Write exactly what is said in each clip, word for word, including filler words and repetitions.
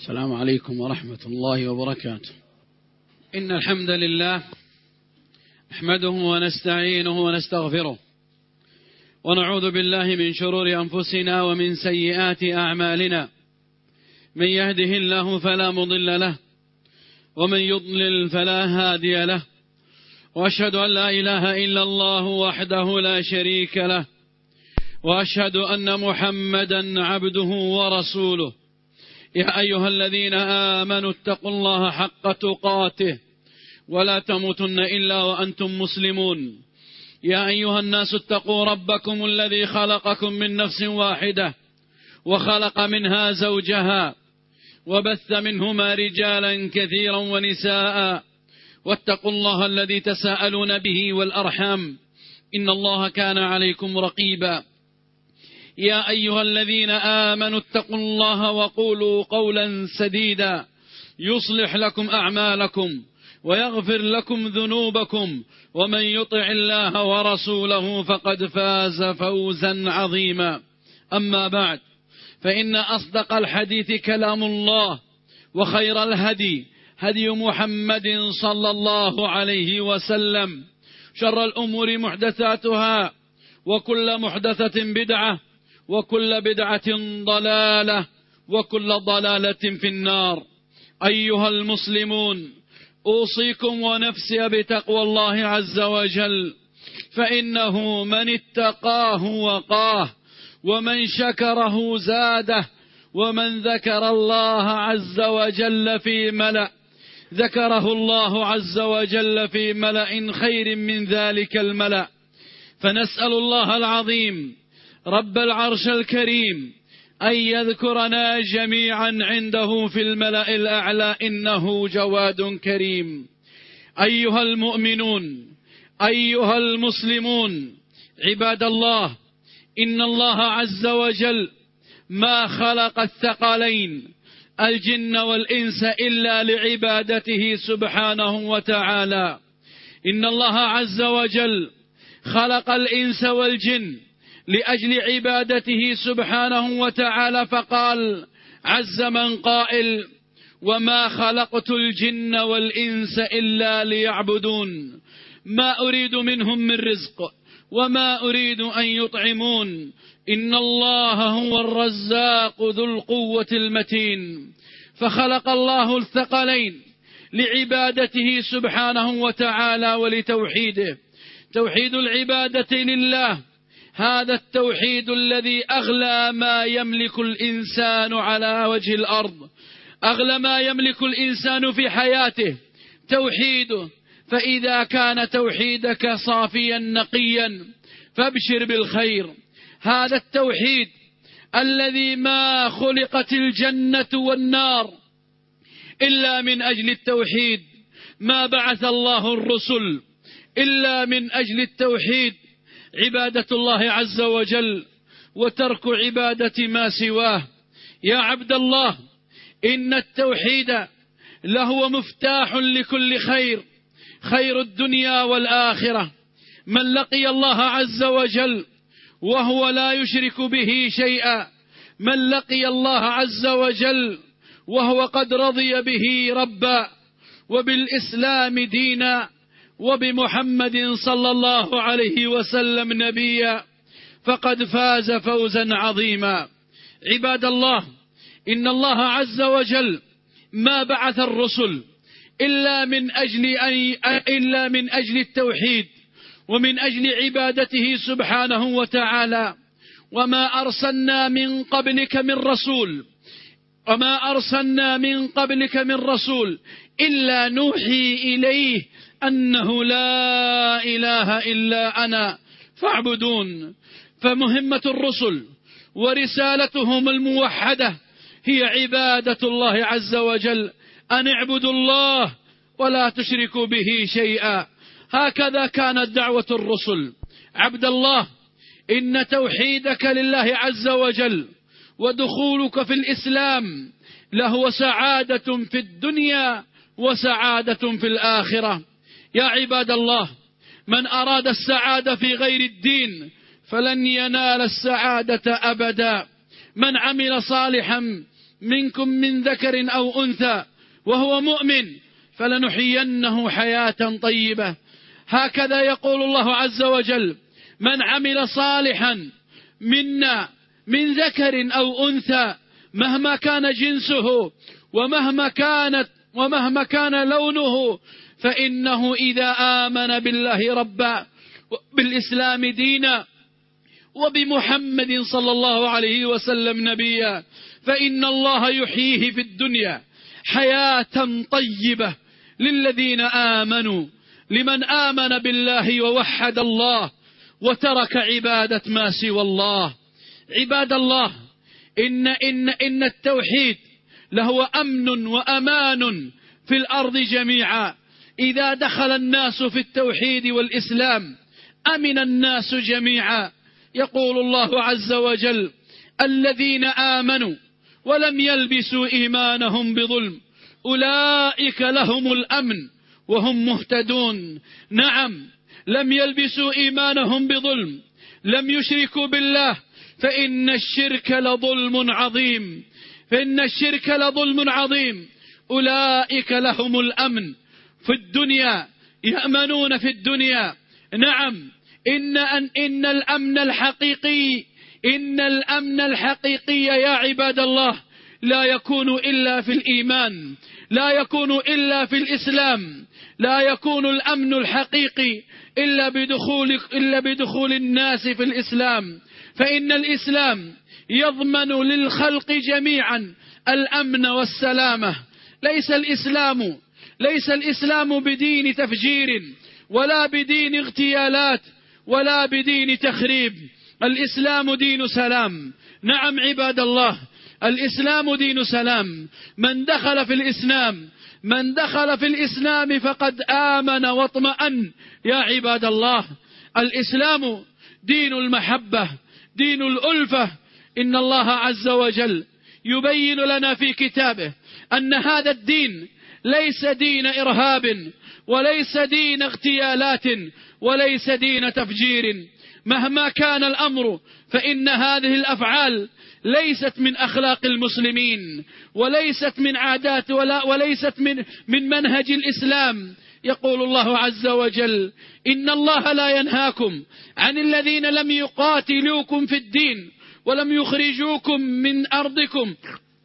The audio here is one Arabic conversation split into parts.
السلام عليكم ورحمة الله وبركاته. إن الحمد لله نحمده ونستعينه ونستغفره ونعوذ بالله من شرور أنفسنا ومن سيئات أعمالنا. من يهده الله فلا مضل له ومن يضلل فلا هادي له، وأشهد أن لا إله إلا الله وحده لا شريك له، وأشهد أن محمدا عبده ورسوله. يا أيها الذين آمنوا اتقوا الله حق تقاته ولا تموتن إلا وأنتم مسلمون. يا أيها الناس اتقوا ربكم الذي خلقكم من نفس واحدة وخلق منها زوجها وبث منهما رجالا كثيرا ونساء، واتقوا الله الذي تساءلون به والأرحام إن الله كان عليكم رقيبا. يا أيها الذين آمنوا اتقوا الله وقولوا قولا سديدا يصلح لكم أعمالكم ويغفر لكم ذنوبكم، ومن يطع الله ورسوله فقد فاز فوزا عظيما. أما بعد، فإن أصدق الحديث كلام الله، وخير الهدي هدي محمد صلى الله عليه وسلم، شر الأمور محدثاتها، وكل محدثة بدعة، وكل بدعة ضلالة، وكل ضلالة في النار. أيها المسلمون، أوصيكم ونفسي بتقوى الله عز وجل، فإنه من اتقاه وقاه، ومن شكره زاده، ومن ذكر الله عز وجل في ملأ ذكره الله عز وجل في ملأ خير من ذلك الملأ. فنسأل الله العظيم رب العرش الكريم أن يذكرنا جميعا عنده في الملأ الأعلى، إنه جواد كريم. أيها المؤمنون، أيها المسلمون، عباد الله، إن الله عز وجل ما خلق الثقلين الجن والإنس إلا لعبادته سبحانه وتعالى. إن الله عز وجل خلق الإنس والجن لأجل عبادته سبحانه وتعالى، فقال عز من قائل: وما خلقت الجن والإنس إلا ليعبدون ما أريد منهم من رزق وما أريد أن يطعمون إن الله هو الرزاق ذو القوة المتين. فخلق الله الثقلين لعبادته سبحانه وتعالى ولتوحيده. توحيد العبادة لله، هذا التوحيد الذي أغلى ما يملك الإنسان على وجه الأرض، أغلى ما يملك الإنسان في حياته توحيده. فإذا كان توحيدك صافيا نقيا فابشر بالخير. هذا التوحيد الذي ما خلقت الجنة والنار إلا من أجل التوحيد، ما بعث الله الرسل إلا من أجل التوحيد، عبادة الله عز وجل وترك عبادة ما سواه. يا عبد الله، إن التوحيد لهو مفتاح لكل خير، خير الدنيا والآخرة. من لقي الله عز وجل وهو لا يشرك به شيئا، من لقي الله عز وجل وهو قد رضي به ربا، وبالإسلام دينا، وبمحمد صلى الله عليه وسلم نبيا، فقد فاز فوزا عظيما. عباد الله، إن الله عز وجل ما بعث الرسل إلا من أجل أي إلا من أجل التوحيد ومن أجل عبادته سبحانه وتعالى. وما أرسلنا من قبلك من رسول وما أرسلنا من قبلك من رسول إلا نوحي إليه أنه لا إله إلا أنا فاعبدون. فمهمة الرسل ورسالتهم الموحدة هي عبادة الله عز وجل، أن اعبدوا الله ولا تشركوا به شيئا. هكذا كانت دعوة الرسل. عبد الله، إن توحيدك لله عز وجل ودخولك في الإسلام له سعادة في الدنيا وسعادة في الآخرة. يا عباد الله، من أراد السعادة في غير الدين فلن ينال السعادة أبدا. من عمل صالحا منكم من ذكر أو أنثى وهو مؤمن فلنحيينه حياة طيبة. هكذا يقول الله عز وجل: من عمل صالحا منا من ذكر أو أنثى مهما كان جنسه ومهما كانت ومهما كان لونه فإنه إذا آمن بالله ربا بالإسلام دينا وبمحمد صلى الله عليه وسلم نبيا فإن الله يحييه في الدنيا حياة طيبة للذين آمنوا، لمن آمن بالله ووحد الله وترك عبادة ما سوى الله. عباد الله، إن, إن, إن التوحيد له أمن وأمان في الأرض جميعا. إذا دخل الناس في التوحيد والإسلام أمن الناس جميعا. يقول الله عز وجل: الذين آمنوا ولم يلبسوا إيمانهم بظلم أولئك لهم الأمن وهم مهتدون. نعم، لم يلبسوا إيمانهم بظلم، لم يشركوا بالله، فإن الشرك لظلم عظيم، فإن الشرك لظلم عظيم. أولئك لهم الأمن في الدنيا، يأمنون في الدنيا. نعم، إن, أن إن الأمن الحقيقي إن الأمن الحقيقي يا عباد الله لا يكون إلا في الإيمان، لا يكون إلا في الإسلام، لا يكون الأمن الحقيقي إلا بدخول, إلا بدخول الناس في الإسلام، فإن الإسلام يضمن للخلق جميعا الأمن والسلامة. ليس الإسلام ليس الإسلام بدين تفجير ولا بدين اغتيالات ولا بدين تخريب. الإسلام دين سلام. نعم عباد الله، الإسلام دين سلام. من دخل في الإسلام من دخل في الإسلام فقد آمن واطمأن يا عباد الله. الإسلام دين المحبة، دين الألفة. إن الله عز وجل يبين لنا في كتابه أن هذا الدين ليس دين إرهاب وليس دين اغتيالات وليس دين تفجير. مهما كان الأمر فإن هذه الأفعال ليست من أخلاق المسلمين وليست من عادات ولا وليست من من منهج الإسلام. يقول الله عز وجل: إن الله لا ينهاكم عن الذين لم يقاتلوكم في الدين ولم يخرجوكم من أرضكم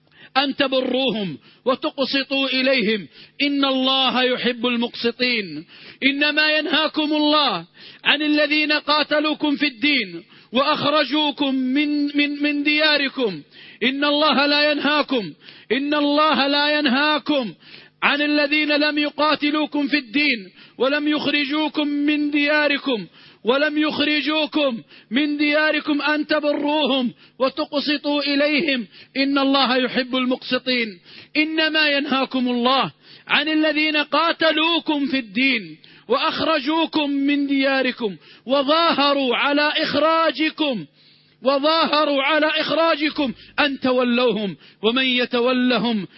أن تبروهم وتقسطوا إليهم إن الله يحب المقسطين. إنما ينهاكم الله عن الذين قاتلوكم في الدين وأخرجوكم من, من, من دياركم. إن الله لا ينهاكم إن الله لا ينهاكم عن الذين لم يقاتلوكم في الدين ولم يخرجوكم من دياركم ولم يخرجوكم من دياركم أن تبروهم وتقسطوا إليهم إن الله يحب المقسطين. إنما ينهاكم الله عن الذين قاتلوكم في الدين وأخرجوكم من دياركم وظاهروا على إخراجكم وظاهروا على إخراجكم أن تولوهم ومن يتولهم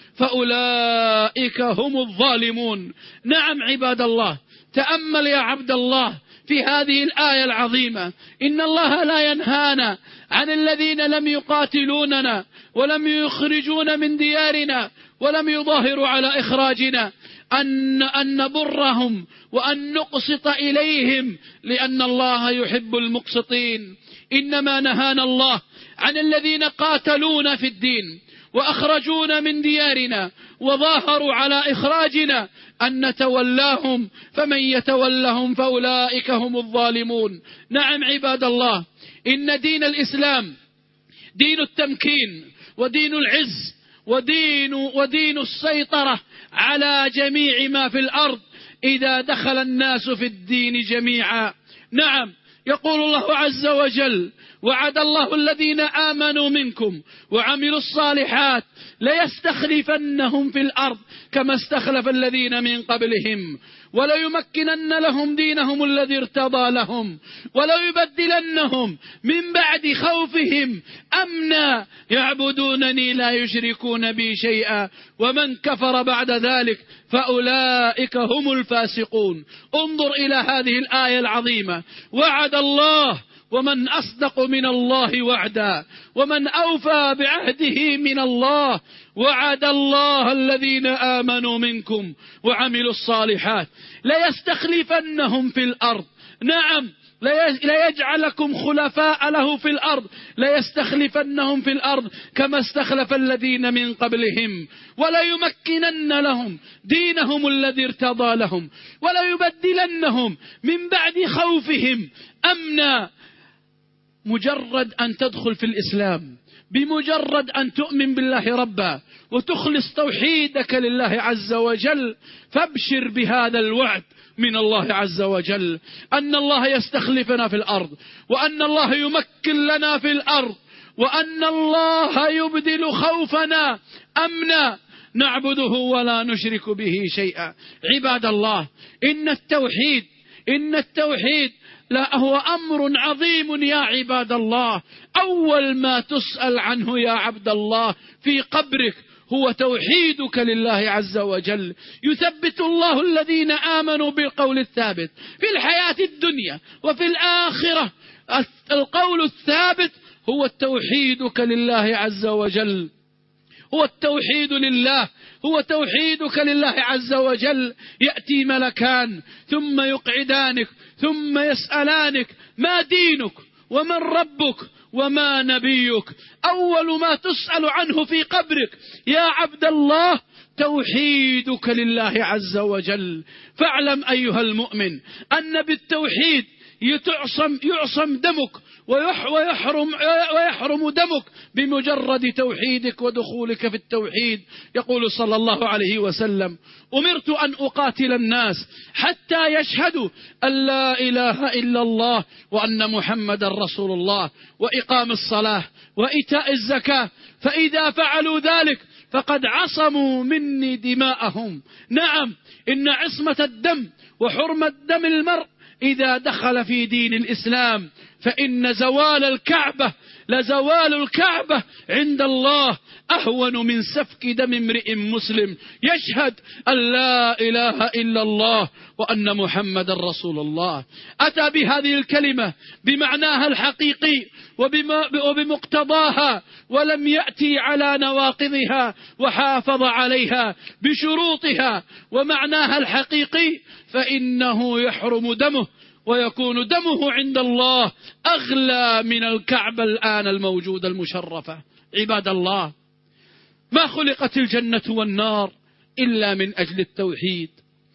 فأولئك هم الظالمون. نعم عباد الله، تأمل يا عبد الله في هذه الآية العظيمة. إن الله لا ينهانا عن الذين لم يقاتلوننا ولم يخرجون من ديارنا ولم يظاهروا على إخراجنا أن, أن نبرهم وأن نقسط إليهم لأن الله يحب المقسطين. إنما نهانا الله عن الذين قاتلونا في الدين وأخرجونا من ديارنا وظاهروا على إخراجنا أن نتولاهم فمن يتولهم فأولئك هم الظالمون. نعم عباد الله، إن دين الإسلام دين التمكين ودين العز ودين, ودين السيطرة على جميع ما في الأرض إذا دخل الناس في الدين جميعا. نعم، يقول الله عز وجل: وعد الله الذين آمنوا منكم وعملوا الصالحات ليستخلفنهم في الأرض كما استخلف الذين من قبلهم وليمكنن لهم دينهم الذي ارتضى لهم وليبدلنهم من بعد خوفهم أمنا يعبدونني لا يشركون بي شيئا ومن كفر بعد ذلك فأولئك هم الفاسقون. انظر إلى هذه الآية العظيمة. وعد الله ومن أصدق من الله وعدا ومن أوفى بعهده من الله. وعد الله الذين آمنوا منكم وعملوا الصالحات ليستخلفنهم في الأرض. نعم، ليجعلكم خلفاء له في الأرض، ليستخلفنهم في الأرض كما استخلف الذين من قبلهم، وليمكنن لهم دينهم الذي ارتضى لهم، وليبدلنهم من بعد خوفهم أمنا. مجرد أن تدخل في الإسلام، بمجرد أن تؤمن بالله ربا وتخلص توحيدك لله عز وجل، فابشر بهذا الوعد من الله عز وجل، أن الله يستخلفنا في الأرض، وأن الله يمكن لنا في الأرض، وأن الله يبدل خوفنا أمنا نعبده ولا نشرك به شيئا. عباد الله، إن التوحيد إن التوحيد لا هو أمر عظيم يا عباد الله. أول ما تسأل عنه يا عبد الله في قبرك هو توحيدك لله عز وجل. يثبت الله الذين آمنوا بالقول الثابت في الحياة الدنيا وفي الآخرة. القول الثابت هو توحيدك لله عز وجل، هو التوحيد لله، هو توحيدك لله عز وجل. يأتي ملكان ثم يقعدانك ثم يسألانك ما دينك ومن ربك وما نبيك. أول ما تسأل عنه في قبرك يا عبد الله توحيدك لله عز وجل. فاعلم أيها المؤمن أن بالتوحيد يعصم, يعصم دمك ويحرم, ويحرم دمك بمجرد توحيدك ودخولك في التوحيد. يقول صلى الله عليه وسلم: أمرت أن أقاتل الناس حتى يشهدوا أن لا إله إلا الله وأن محمد رسول الله وإقام الصلاة وإيتاء الزكاة، فإذا فعلوا ذلك فقد عصموا مني دماءهم. نعم، إن عصمة الدم وحرمة دم المرء إذا دخل في دين الإسلام، فإن زوال الكعبة لزوال الكعبة عند الله أهون من سفك دم امرئ مسلم يشهد أن لا إله إلا الله وأن محمد رسول الله. أتى بهذه الكلمة بمعناها الحقيقي وبمقتضاها، ولم يأتي على نواقضها، وحافظ عليها بشروطها ومعناها الحقيقي، فإنه يحرم دمه ويكون دمه عند الله أغلى من الكعبة الآن الموجودة المشرفة. عباد الله، ما خلقت الجنة والنار إلا من أجل التوحيد.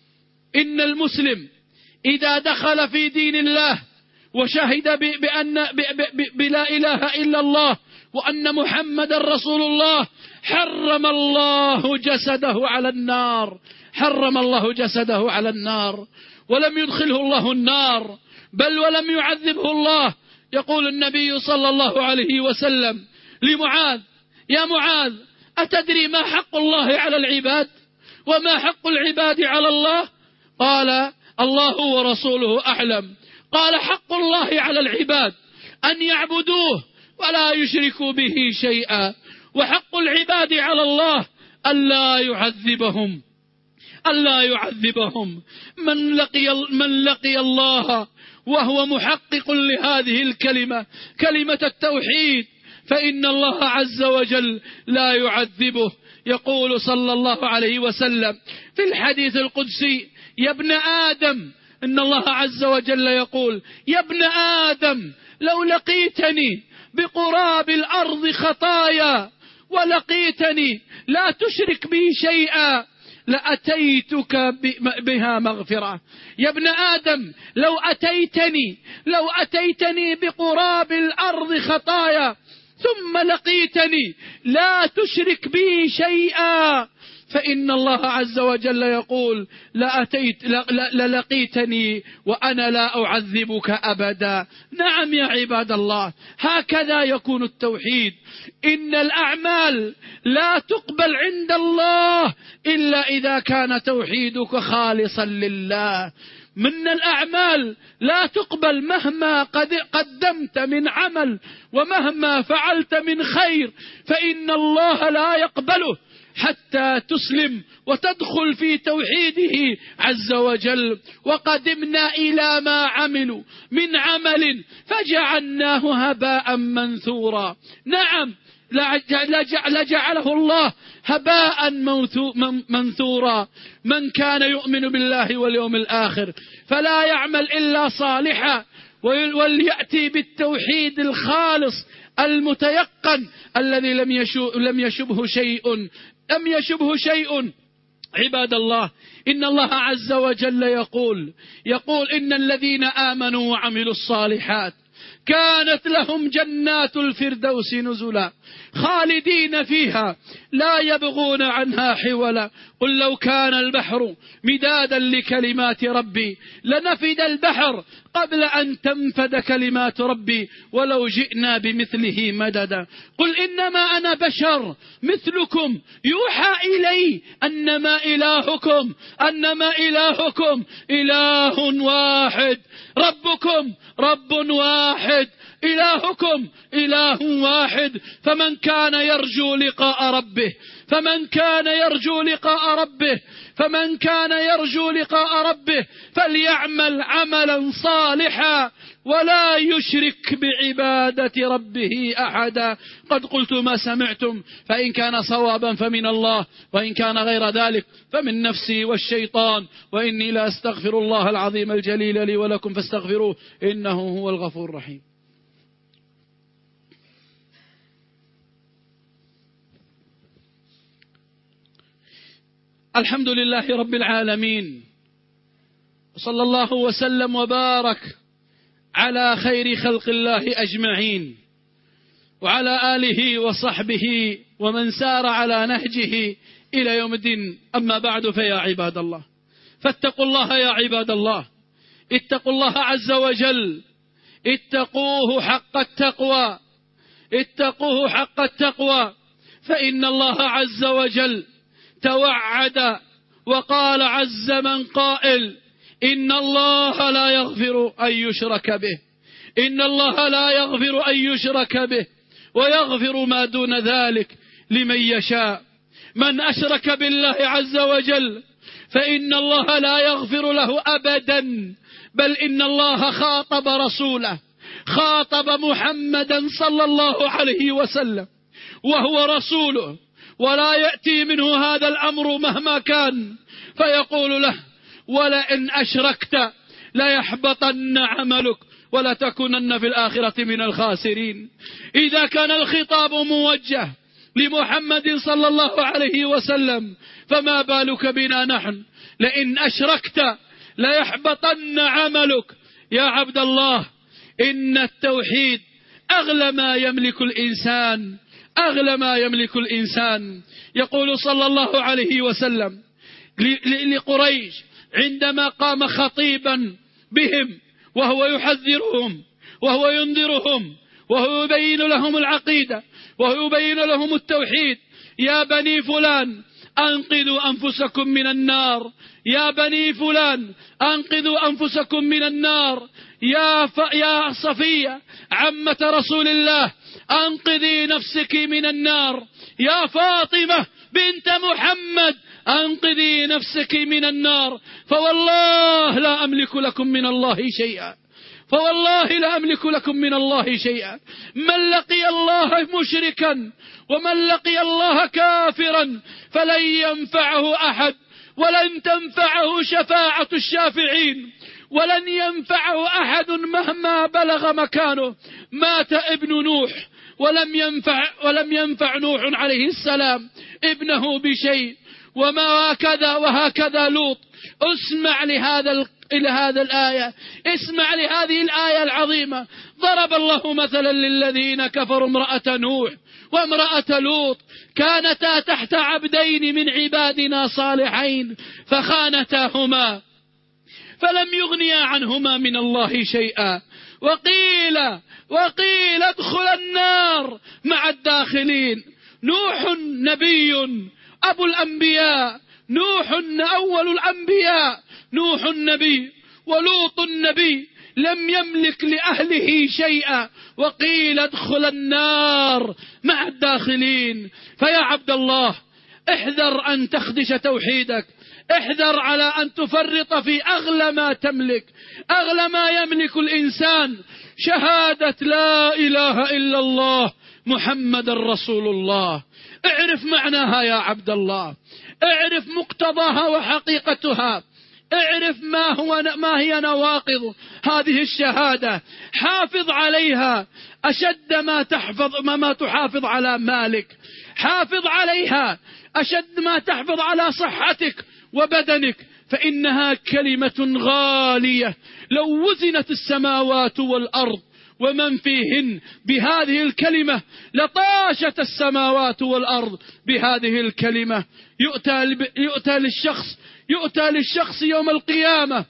إن المسلم إذا دخل في دين الله وشهد بأن بلا إله إلا الله وأن محمد رسول الله، حرم الله جسده على النار، حرم الله جسده على النار، ولم يدخله الله النار، بل ولم يعذبه الله. يقول النبي صلى الله عليه وسلم لمعاذ: يا معاذ، أتدري ما حق الله على العباد وما حق العباد على الله؟ قال: الله ورسوله أعلم. قال: حق الله على العباد أن يعبدوه ولا يشركوا به شيئا، وحق العباد على الله ألا يعذبهم ألا يعذبهم. من لقي, من لقي الله وهو محقق لهذه الكلمة، كلمة التوحيد، فإن الله عز وجل لا يعذبه. يقول صلى الله عليه وسلم في الحديث القدسي: يا ابن آدم، إن الله عز وجل يقول: يا ابن آدم، لو لقيتني بقراب الأرض خطايا ولقيتني لا تشرك بي شيئا لأتيتك بها مغفرة. يا ابن آدم، لو أتيتني لو أتيتني بقراب الأرض خطايا ثم لقيتني لا تشرك بي شيئا، فإن الله عز وجل يقول: لأتيت للقيتني وأنا لا أعذبك أبدا. نعم يا عباد الله، هكذا يكون التوحيد. إن الأعمال لا تقبل عند الله إلا إذا كان توحيدك خالصا لله. من الأعمال لا تقبل مهما قد قدمت من عمل ومهما فعلت من خير، فإن الله لا يقبله حتى تسلم وتدخل في توحيده عز وجل. وقدمنا إلى ما عملوا من عمل فجعلناه هباء منثورا. نعم، لجعله الله هباء منثورا. من كان يؤمن بالله واليوم الآخر فلا يعمل إلا صالحا، وليأتي بالتوحيد الخالص المتيقن الذي لم يشبه شيء لم يشبه شيء. عباد الله، إن الله عز وجل يقول يقول إن الذين آمنوا وعملوا الصالحات كانت لهم جنات الفردوس نزلا خالدين فيها لا يبغون عنها حولا. قل لو كان البحر مدادا لكلمات ربي لنفد البحر قبل أن تنفد كلمات ربي ولو جئنا بمثله مددا. قل إنما أنا بشر مثلكم يوحى إلي أنما إلهكم أنما إلهكم إله واحد، ربكم رب واحد، إلهكم إله واحد. فمن كان يرجو لقاء ربه فمن كان يرجو لقاء ربه فمن كان يرجو لقاء ربه فليعمل عملا صالحا ولا يشرك بعبادة ربه أحدا. قد قلت ما سمعتم، فإن كان صوابا فمن الله، وإن كان غير ذلك فمن نفسي والشيطان، وإني لا أستغفر الله العظيم الجليل لي ولكم فاستغفروه إنه هو الغفور الرحيم. الحمد لله رب العالمين، وصلى الله وسلم وبارك على خير خلق الله أجمعين، وعلى آله وصحبه ومن سار على نهجه إلى يوم الدين. أما بعد، فيا عباد الله، فاتقوا الله يا عباد الله، اتقوا الله عز وجل، اتقوه حق التقوى، اتقوه حق التقوى، فإن الله عز وجل توعد وقال عز من قائل: إن الله لا يغفر أن يشرك به إن الله لا يغفر أن يشرك به ويغفر ما دون ذلك لمن يشاء. من أشرك بالله عز وجل فإن الله لا يغفر له أبدا، بل إن الله خاطب رسوله، خاطب محمدا صلى الله عليه وسلم وهو رسوله، ولا يأتي منه هذا الأمر مهما كان، فيقول له: ولئن أشركت ليحبطن عملك ولتكونن في الآخرة من الخاسرين. إذا كان الخطاب موجه لمحمد صلى الله عليه وسلم فما بالك بنا نحن؟ لئن أشركت ليحبطن عملك. يا عبد الله، إن التوحيد أغلى ما يملك الإنسان، أغلى ما يملك الإنسان. يقول صلى الله عليه وسلم لقريش عندما قام خطيبا بهم وهو يحذرهم وهو ينذرهم وهو يبين لهم العقيدة وهو يبين لهم التوحيد: يا بني فلان أنقذوا أنفسكم من النار، يا بني فلان أنقذوا أنفسكم من النار، يا, ف... يا صفية عمة رسول الله أنقذي نفسك من النار، يا فاطمة بنت محمد أنقذي نفسك من النار. فوالله لا أملك لكم من الله شيئا فوالله لا أملك لكم من الله شيئا. من لقي الله مشركا ومن لقي الله كافرا فلن ينفعه أحد، ولن تنفعه شفاعة الشافعين، ولن ينفعه أحد مهما بلغ مكانه. مات ابن نوح ولم ينفع ولم ينفع نوح عليه السلام ابنه بشيء، وما هكذا وهكذا لوط. اسمع لهذا إلى هذا الآية، اسمع لهذه الآية العظيمة. ضرب الله مثلا للذين كفروا امرأة نوح وامرأة لوط كانتا تحت عبدين من عبادنا صالحين فخانتاهما فلم يغنيا عنهما من الله شيئا وقيل وقيل ادخلا النار مع الداخلين. نوح نبي أبو الأنبياء، نوح أول الأنبياء، نوح النبي، ولوط النبي لم يملك لأهله شيئا، وقيل ادخل النار مع الداخلين. فيا عبد الله، احذر أن تخدش توحيدك، احذر على أن تفرط في أغلى ما تملك. أغلى ما يملك الإنسان شهادة لا إله إلا الله محمد رسول الله. اعرف معناها يا عبد الله، اعرف مقتضاها وحقيقتها، اعرف ما هو ما هي نواقض هذه الشهادة، حافظ عليها أشد ما تحفظ ما تحافظ على مالك، حافظ عليها أشد ما تحفظ على صحتك وبدنك، فإنها كلمة غالية. لو وزنت السماوات والأرض ومن فيهن بهذه الكلمة لطاشت السماوات والأرض بهذه الكلمة. يؤتى, يؤتى للشخص يؤتى للشخص يوم القيامة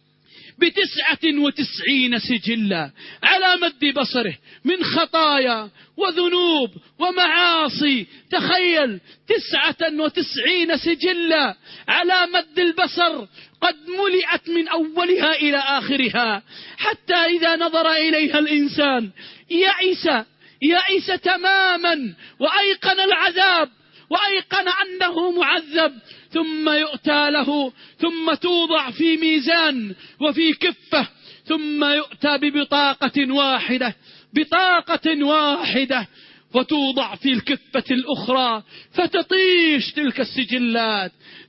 بتسعة وتسعين سجلا على مد بصره من خطايا وذنوب ومعاصي. تخيل تسعة وتسعين سجلا على مد البصر قد ملئت من أولها إلى آخرها، حتى إذا نظر إليها الإنسان يئس يئس تماما وأيقن العذاب وأيقن أنه معذب. ثم يؤتى له ثم توضع في ميزان وفي كفة، ثم يؤتى ببطاقة واحدة بطاقة واحدة وتوضع في الكفة الأخرى، فتطيش تلك السجلات،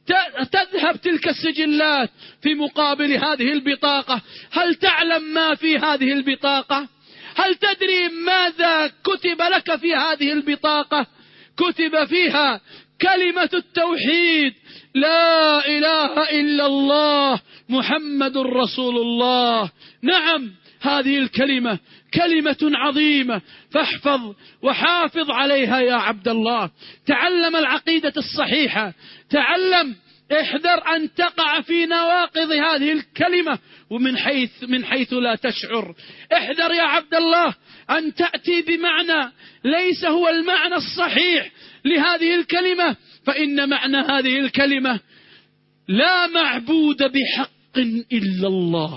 تذهب تلك السجلات في مقابل هذه البطاقة. هل تعلم ما في هذه البطاقة؟ هل تدري ماذا كتب لك في هذه البطاقة؟ كتب فيها كلمة التوحيد، لا إله إلا الله محمد رسول الله. نعم، هذه الكلمة كلمة عظيمة، فاحفظ وحافظ عليها يا عبد الله. تعلم العقيدة الصحيحة، تعلم، احذر أن تقع في نواقض هذه الكلمة ومن حيث من حيث لا تشعر. احذر يا عبد الله أن تأتي بمعنى ليس هو المعنى الصحيح لهذه الكلمة، فإن معنى هذه الكلمة لا معبود بحق إلا الله،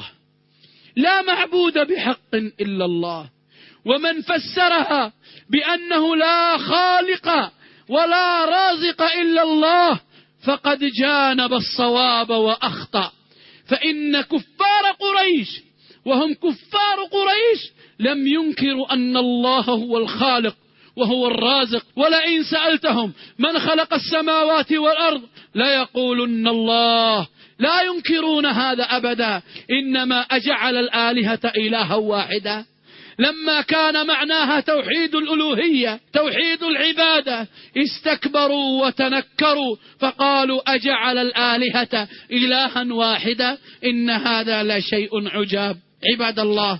لا معبود بحق إلا الله. ومن فسرها بأنه لا خالق ولا رازق إلا الله فقد جانب الصواب وأخطأ. فإن كفار قريش وهم كفار قريش لم ينكروا أن الله هو الخالق وهو الرازق، ولئن سألتهم من خلق السماوات والأرض ليقولن الله. لا ينكرون هذا أبدا، إنما أجعل الآلهة إلها واحدا. لما كان معناها توحيد الألوهية توحيد العبادة استكبروا وتنكروا فقالوا أجعل الآلهة إلها واحدا، إن هذا لشيء عجاب. عباد الله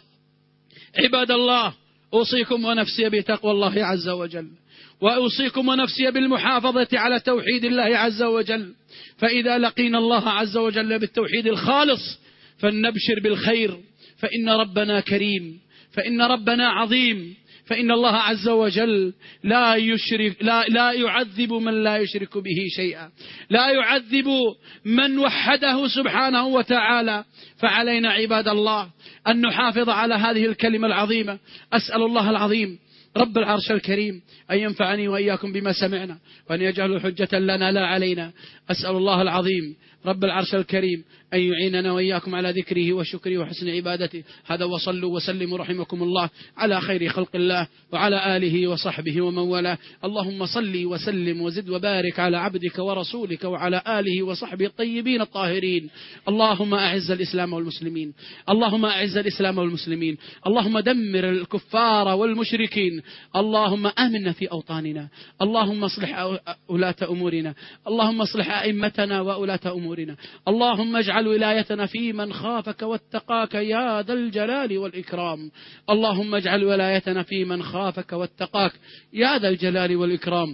عباد الله أوصيكم ونفسي بتقوى الله عز وجل، وأوصيكم ونفسي بالمحافظة على توحيد الله عز وجل. فإذا لقينا الله عز وجل بالتوحيد الخالص فلنبشر بالخير، فإن ربنا كريم، فإن ربنا عظيم، فإن الله عز وجل لا يشرك لا لا يعذب من لا يشرك به شيئا، لا يعذب من وحده سبحانه وتعالى. فعلينا عباد الله أن نحافظ على هذه الكلمة العظيمة. أسأل الله العظيم رب العرش الكريم أن ينفعني وإياكم بما سمعنا، وأن يجعل حجة لنا لا علينا. أسأل الله العظيم رب العرش الكريم أن يعيننا وإياكم على ذكره وشكره وحسن عبادته. هذا وصلوا وسلموا رحمكم الله على خير خلق الله وعلى آله وصحبه ومن والاه. اللهم صل وسلم وزد وبارك على عبدك ورسولك وعلى آله وصحبه الطيبين الطاهرين. اللهم أعز الإسلام والمسلمين، اللهم أعز الإسلام والمسلمين، اللهم دمر الكفار والمشركين، اللهم آمنا في أوطاننا، اللهم اصلح ولاة أمورنا، اللهم اصلح أئمتنا وولاة أمورنا، اللهم اجعل ولايتنا في من خافك واتقاك يا ذا الجلال والإكرام، اللهم اجعل ولايتنا في من خافك واتقاك يا ذا الجلال والإكرام.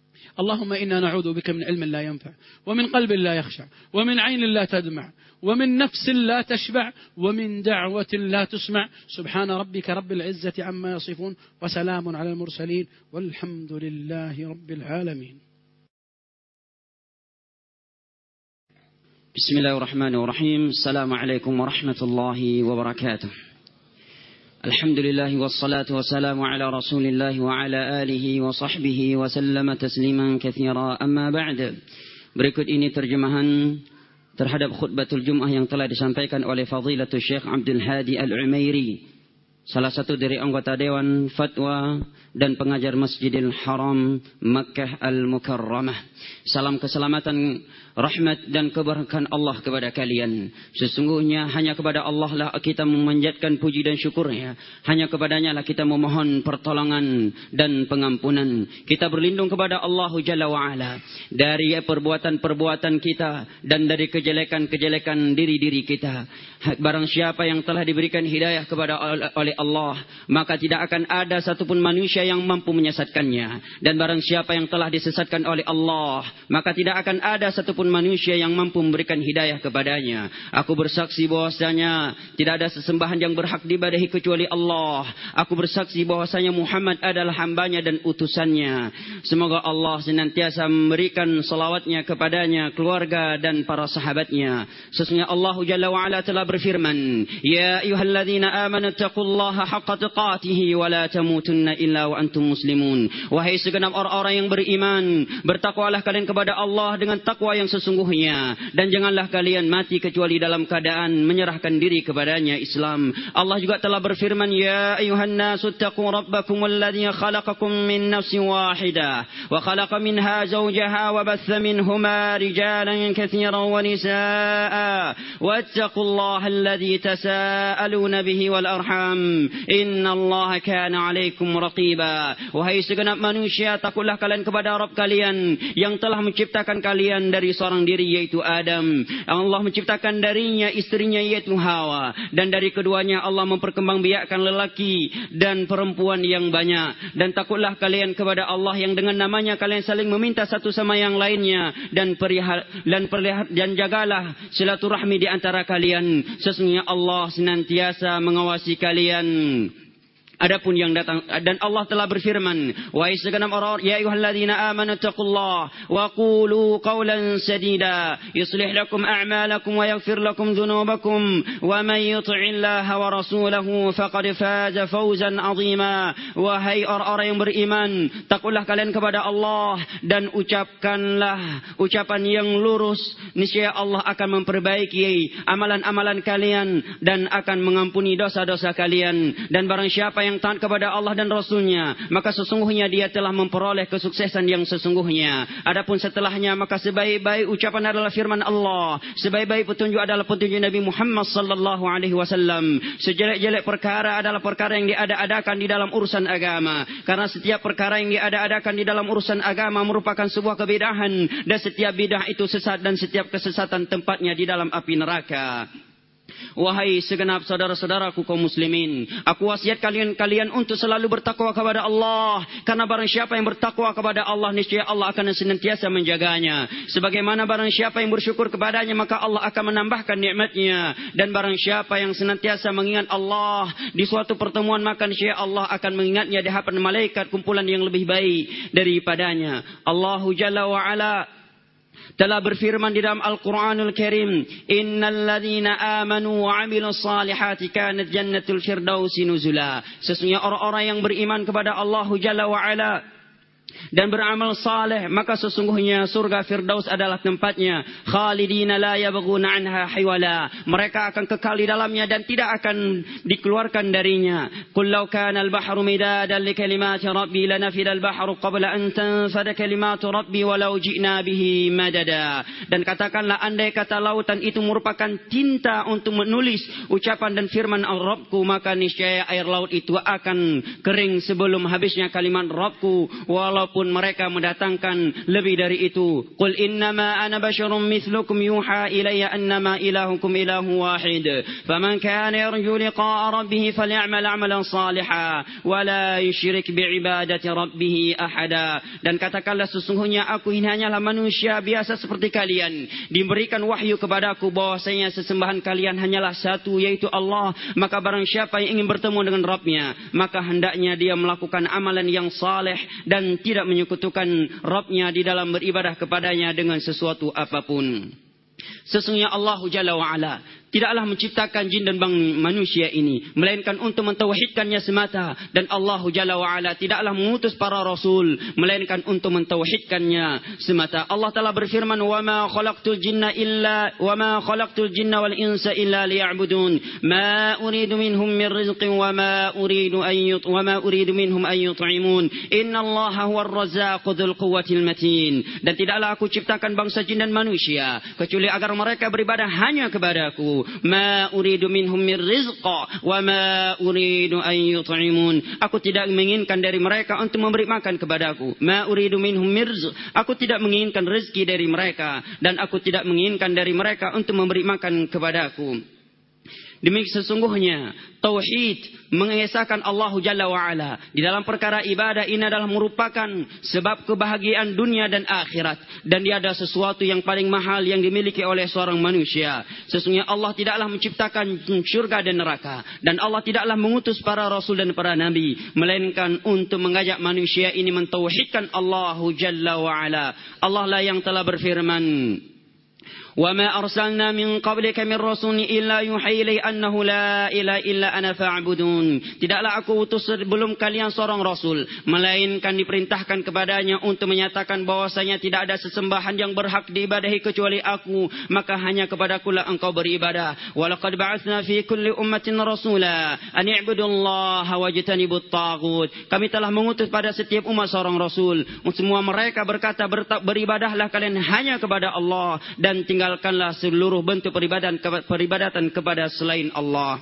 اللهم إنا نعوذ بك من علم لا ينفع، ومن قلب لا يخشع، ومن عين لا تدمع، ومن نفس لا تشبع، ومن دعوة لا تسمع. سبحان ربك رب العزة عما يصفون، وسلام على المرسلين، والحمد لله رب العالمين. بسم الله الرحمن الرحيم. السلام عليكم ورحمة الله وبركاته. Alhamdulillah wassalatu wassalamu ala rasulillah wa ala alihi wa sahbihi wa sallama tasliman katsira, amma ba'd. Berikut ini terjemahan terhadap khutbatul Jum'ah yang telah disampaikan oleh Fadilatul Syekh Abdul Hadi Al-Umairi, salah satu dari anggota Dewan Fatwa dan pengajar Masjidil Haram Makkah Al-Mukarramah. Salam keselamatan, rahmat dan keberkahan Allah kepada kalian. Sesungguhnya hanya kepada Allah lah kita memanjatkan puji dan syukurnya. Hanya kepadanya lah kita memohon pertolongan dan pengampunan. Kita berlindung kepada Allah Jalla wa'ala dari perbuatan-perbuatan kita dan dari kejelekan-kejelekan diri-diri kita. Barang siapa yang telah diberikan hidayah kepada oleh Allah, maka tidak akan ada satupun manusia yang mampu menyesatkannya. Dan barang siapa yang telah disesatkan oleh Allah, maka tidak akan ada satupun manusia yang mampu memberikan hidayah kepadanya. Aku bersaksi bahwasanya tidak ada sesembahan yang berhak diibadahi kecuali Allah. Aku bersaksi bahwasanya Muhammad adalah hambanya dan utusannya. Semoga Allah senantiasa memberikan salawatnya kepadanya, keluarga dan para sahabatnya. Sesungguhnya Allah Jalla wa'ala telah berfirman, Ya ayyuhalladzina amanu taqullaha haqqa tuqatihi wa la tamutunna illa wa antum muslimun. Wahai segenap orang-orang yang beriman, bertakwalah kalian kepada Allah dengan takwa yang sesungguhnya, dan janganlah kalian mati kecuali dalam keadaan menyerahkan diri kepadanya, Islam. Allah juga telah berfirman, Ya ayuhan nasu taqu rabbakum alladhi khalaqakum min nafsin wahidah wa khalaqa minha zawjaha wa batha minhuma rijalan katsiran wa nisaa wattaqullaha alladhi tasaaluna bihi wal arham innallaha kana 'alaikum raqiba. Wahai segenap manusia, takutlah kalian kepada Rabb kalian yang telah menciptakan kalian dari seorang diri, yaitu Adam. Allah menciptakan darinya istrinya, yaitu Hawa, dan dari keduanya Allah memperkembangbiakkan lelaki dan perempuan yang banyak. Dan takutlah kalian kepada Allah yang dengan namanya kalian saling meminta satu sama yang lainnya, dan perihal dan perlihat dan jagalah silaturahmi di antara kalian. Sesungguhnya Allah senantiasa mengawasi kalian. Adapun yang datang, dan Allah telah berfirman, wahai segenap orang, ya ayyuhalladzina amanu taqullaha wa qulu qawlan sadida yuslih lakum a'malakum wa yaghfir lakum dhunubakum wa may yuti'illaha wa rasulahu faqad faza fawzan 'azima. Wahai orang-orang yang beriman, takutlah kalian kepada Allah dan ucapkanlah ucapan yang lurus, niscaya Allah akan memperbaiki amalan-amalan kalian dan akan mengampuni dosa-dosa kalian. Dan barang siapa yang taat kepada Allah dan Rasulnya, maka sesungguhnya dia telah memperoleh kesuksesan yang sesungguhnya. Adapun setelahnya, maka sebaik-baik ucapan adalah firman Allah, sebaik-baik petunjuk adalah petunjuk Nabi Muhammad sallallahu alaihi wasallam. Sejelek-jelek perkara adalah perkara yang diada-adakan di dalam urusan agama, karena setiap perkara yang diada-adakan di dalam urusan agama merupakan sebuah kebidahan, dan setiap bidah itu sesat, dan setiap kesesatan tempatnya di dalam api neraka. Wahai segenap saudara-saudaraku kaum muslimin, aku wasiat kalian-kalian untuk selalu bertakwa kepada Allah, karena barang siapa yang bertakwa kepada Allah, niscaya Allah akan senantiasa menjaganya. Sebagaimana barang siapa yang bersyukur kepadanya, maka Allah akan menambahkan nikmatnya. Dan barang siapa yang senantiasa mengingat Allah di suatu pertemuan, maka niscaya Allah akan mengingatnya di hadapan malaikat kumpulan yang lebih baik daripadanya. Allahu Jalla wa Ala telah berfirman di dalam Al-Quranul Karim, Innal ladzina amanu wa amilus salihati kanat jannatul firdausi nuzula. Sesungguhnya orang-orang yang beriman kepada Allah Jalla wa Ala dan beramal saleh, maka sesungguhnya surga Firdaus adalah tempatnya. Khalidina la yabghuna anha hiwala. Mereka akan kekal di dalamnya dan tidak akan dikeluarkan darinya. Qul law kana al-bahru midadan li kalimati rabbi lanafida al-bahru qabla an tanfada kalimatu rabbi walau ji'na bihi madada. Dan katakanlah, andai kata lautan itu merupakan tinta untuk menulis ucapan dan firman Rabbku, maka niscaya air laut itu akan kering sebelum habisnya kalimat Rabbku, walaupun mereka mendatangkan lebih dari itu. Qul innama ana basyarum mithlukum yuha ilayya annama ilahukum ilahu wahid. Faman kana yarju liqa'a rabbih falyamal 'amalan salihan wa la yusyrik bi'ibadati rabbih ahada. Dan katakanlah, sesungguhnya aku ini hanyalah manusia biasa seperti kalian. Diberikan wahyu kepadaku bahwasanya sesembahan kalian hanyalah satu, yaitu Allah. Maka barang siapa yang ingin bertemu dengan Rabbnya, maka hendaknya dia melakukan amalan yang saleh dan tidak menyekutukan Rabbnya di dalam beribadah kepadanya dengan sesuatu apapun. Sesungguhnya Allah Jalla wa'ala tidaklah menciptakan jin dan manusia ini melainkan untuk mentauhidkannya semata, dan Allah Jalla wa Ala tidaklah mengutus para rasul melainkan untuk mentauhidkannya semata. Allah telah berfirman, "Wa ma khalaqtul jinna illa wa ma khalaqtul jinna wal insa illa liya'budun ma uridu minhum min rizqin wa ma uridu an yut wa ma uridu minhum an yut'imun innallaha huwar razzaqu dzul quwwatil matin." Dan tidaklah aku ciptakan bangsa jin dan manusia kecuali agar mereka beribadah hanya kepadaku. Ma uridu minhum min rizqa wa ma uridu an yut'imun. Aku tidak menginginkan dari mereka untuk memberi makan kepadaku. Ma uridu minhum min rizq. Aku tidak menginginkan rezeki dari mereka, dan aku tidak menginginkan dari mereka untuk memberi makan kepadaku. Demikian sesungguhnya tauhid mengesahkan Allah Jalla wa Ala di dalam perkara ibadah ini adalah merupakan sebab kebahagiaan dunia dan akhirat, dan dia adalah sesuatu yang paling mahal yang dimiliki oleh seorang manusia. Sesungguhnya Allah tidaklah menciptakan syurga dan neraka, dan Allah tidaklah mengutus para rasul dan para nabi melainkan untuk mengajak manusia ini mentauhidkan Allah Jalla wa Ala. Allah lah yang telah berfirman, وَمَا أَرْسَلْنَا مِنْ قَبْلِكَ مِنْ رَسُولٍ إِلَّا يُوحَىٰ إِلَيْهِ أَنَّهُ لَا إِلَهَ إِلَّا أَنَا فَاعْبُدُونِ. Tidaklah aku utus sebelum kalian seorang rasul, melainkan diperintahkan kepadanya untuk menyatakan bahwasanya tidak ada sesembahan yang berhak diibadahi kecuali aku, maka hanya kepadakulah engkau beribadah. وَلَقَدْ بَعَثْنَا فِي كُلِّ أُمَّةٍ رَسُولًا أَنِ اعْبُدُوا اللَّهَ وَاجْتَنِبُوا الطَّاغُوتَ. Kami telah mengutus pada setiap umat seorang rasul. Semua mereka berkata, beribadahlah kalian hanya kepada Allah dan tinggal tinggalkanlah seluruh bentuk peribadatan peribadatan kepada selain Allah.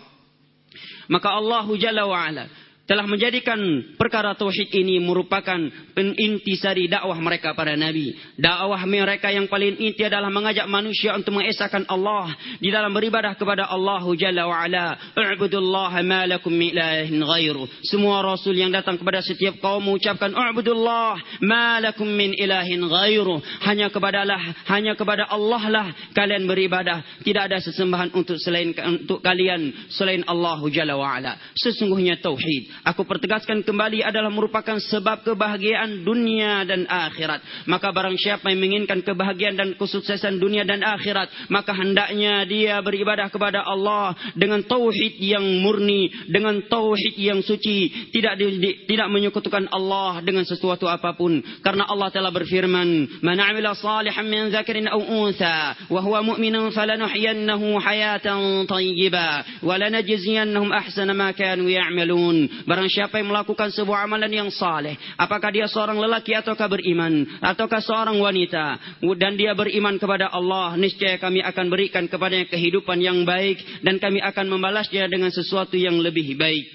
Maka Allah Jalla wa Ala telah menjadikan perkara tauhid ini merupakan intisari dakwah mereka para nabi. Dakwah mereka yang paling inti adalah mengajak manusia untuk mengesahkan Allah di dalam beribadah kepada Allah Jalla wa Ala. U'budullaha ma lakum min ilahin ghairu. Semua rasul yang datang kepada setiap kaum mengucapkan U'budullah ma lakum min ilahin ghairu. Hanya kepadalah hanya kepada Allah lah kalian beribadah. Tidak ada sesembahan untuk selain untuk kalian selain Allah Jalla wa Ala. Sesungguhnya tauhid, aku pertegaskan kembali, adalah merupakan sebab kebahagiaan dunia dan akhirat. Maka barang siapa yang menginginkan kebahagiaan dan kesuksesan dunia dan akhirat, maka hendaknya dia beribadah kepada Allah dengan tauhid yang murni, dengan tauhid yang suci, tidak di, di, tidak menyekutukan Allah dengan sesuatu apapun. Karena Allah telah berfirman, "Man 'amila salihan min dzakarin aw untha wa huwa mu'minun falanuhyiyannahu hayatan thayyibah wa lanajziyannahum ahsana ma kanu ya'malun." Barang siapa yang melakukan sebuah amalan yang saleh, apakah dia seorang lelaki ataukah beriman, ataukah seorang wanita, dan dia beriman kepada Allah, niscaya kami akan berikan kepadanya kehidupan yang baik, dan kami akan membalasnya dengan sesuatu yang lebih baik.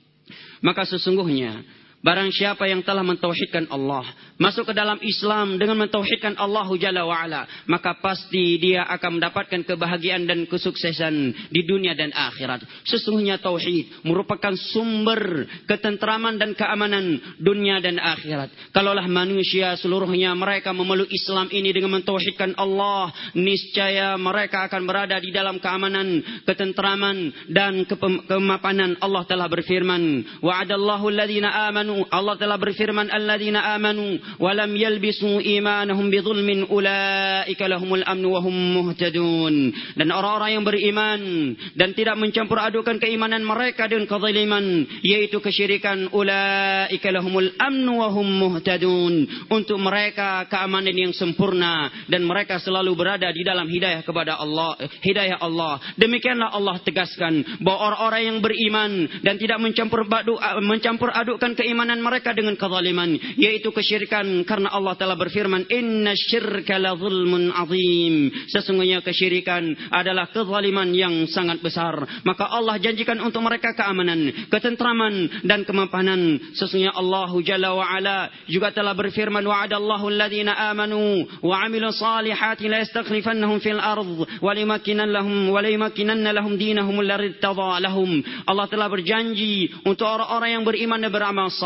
Maka sesungguhnya barang siapa yang telah mentauhidkan Allah, masuk ke dalam Islam dengan mentauhidkan Allah Jalla wa Ala, maka pasti dia akan mendapatkan kebahagiaan dan kesuksesan di dunia dan akhirat. Sesungguhnya tauhid merupakan sumber ketentraman dan keamanan dunia dan akhirat. Kalaulah manusia seluruhnya mereka memeluk Islam ini dengan mentauhidkan Allah, niscaya mereka akan berada di dalam keamanan, ketentraman dan kemapanan. Allah telah berfirman, "Wa'adallahu alladhina amanu." Allah telah berfirman, "Alladzina amanu wa lam yalbisu imanahum bidzulmin ulaika lahumul amnu wa hum muhtadun." Dan orang-orang yang beriman dan tidak mencampur adukan keimanan mereka dengan kezaliman, yaitu kesyirikan, ulaika lahumul amnu wa hum muhtadun. Untuk mereka keamanan yang sempurna dan mereka selalu berada di dalam hidayah kepada Allah, hidayah Allah. Demikianlah Allah tegaskan bahwa orang-orang yang beriman dan tidak mencampur aduk mencampur adukan keimanan mereka dengan kezaliman, yaitu kesyirikan, karena Allah telah berfirman, "Inna syirka la zulmun azim." Sesungguhnya kesyirikan adalah kezaliman yang sangat besar. Maka Allah janjikan untuk mereka keamanan, ketentraman dan kemapanan. Sesungguhnya Allah Jalla wa Ala juga telah berfirman, "Wa'adallahu alladhina amanu wa 'amilus salihati la yastakhlifannahum fil ardh wa limakkinan lahum wa limakkinanna lahum dinahum alladhi irtadha lahum." Allah telah berjanji untuk orang-orang yang beriman dan beramal saleh,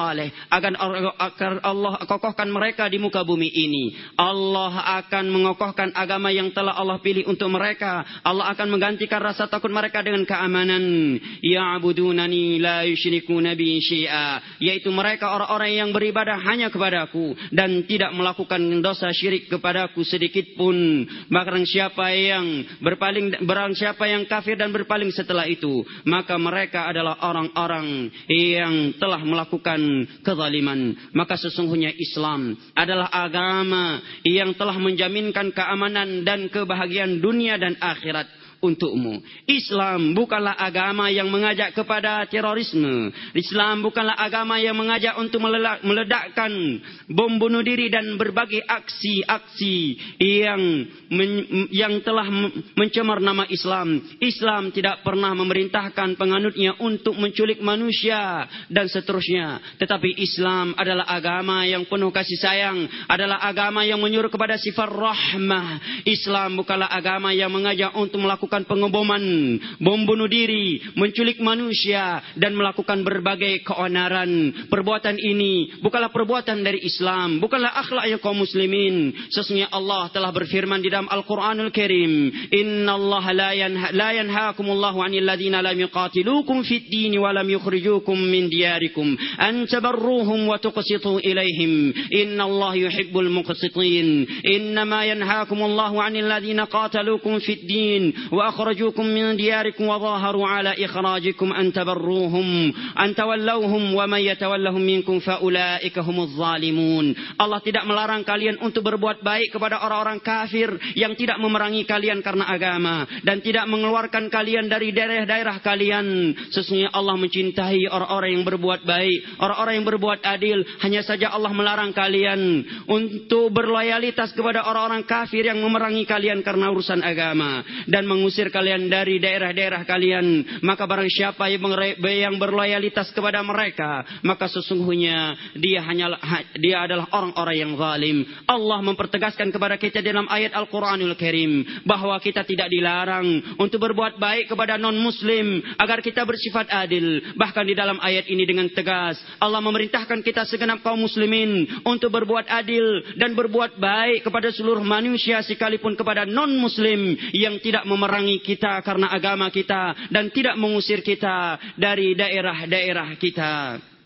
saleh, agar Allah kokohkan mereka di muka bumi ini. Allah akan mengokohkan agama yang telah Allah pilih untuk mereka. Allah akan menggantikan rasa takut mereka dengan keamanan. Ya'budunani la yusyrikuna bi syai'a, yaitu mereka orang-orang yang beribadah hanya kepadaku dan tidak melakukan dosa syirik kepadaku sedikit pun. Barang siapa yang berpaling, barang siapa yang kafir dan berpaling setelah itu, maka mereka adalah orang-orang yang telah melakukan kezaliman. Maka sesungguhnya Islam adalah agama yang telah menjaminkan keamanan dan kebahagiaan dunia dan akhirat untukmu. Islam bukanlah agama yang mengajak kepada terorisme. Islam bukanlah agama yang mengajak untuk meledakkan bom bunuh diri dan berbagai aksi-aksi yang men, yang telah mencemar nama Islam. Islam tidak pernah memerintahkan penganutnya untuk menculik manusia dan seterusnya. Tetapi Islam adalah agama yang penuh kasih sayang, adalah agama yang menyuruh kepada sifat rahmah. Islam bukanlah agama yang mengajak untuk melakukan pengeboman, bom bunuh diri, menculik manusia dan melakukan berbagai keonaran. Perbuatan ini bukanlah perbuatan dari Islam, bukanlah akhlak yang kaum muslimin. Sesungguhnya Allah telah berfirman di dalam Al-Qur'anul Karim, "Innallaha la yanha la yanhaakumullahu 'anil ladzina lam yuqatilukum fid din wa lam yukhrijukum min diyarikum an tabarruhum wa tuqsitu ilaihim. Innallaha yuhibbul muqsitin. Innama yanhaakumullahu 'anil ladzina qataluukum fid din wa أخرجوكم من دياركم وظاهروا على إخراجكم أن تبروهم أن تولوهم ومن يتولهم منكم فأولئك هم الظالمون." Allah tidak melarang kalian untuk berbuat baik kepada orang-orang kafir yang tidak memerangi kalian karena agama dan tidak mengeluarkan kalian dari daerah-daerah kalian. Sesungguhnya Allah mencintai orang-orang yang berbuat baik, orang-orang yang berbuat adil. Hanya saja Allah melarang kalian untuk berloyalitas kepada orang-orang kafir yang memerangi kalian karena urusan agama dan mengusir kalian dari daerah-daerah kalian. Maka barang siapa yang berloyalitas kepada mereka, maka sesungguhnya dia hanyalah dia adalah orang-orang yang zalim. Allah mempertegaskan kepada kita dalam ayat Al-Qur'anul Karim bahwa kita tidak dilarang untuk berbuat baik kepada non-muslim agar kita bersifat adil. Bahkan di dalam ayat ini dengan tegas Allah memerintahkan kita segenap kaum muslimin untuk berbuat adil dan berbuat baik kepada seluruh manusia, sekalipun kepada non-muslim yang tidak memerangi kita karena agama kita dan tidak mengusir kita dari daerah-daerah kita.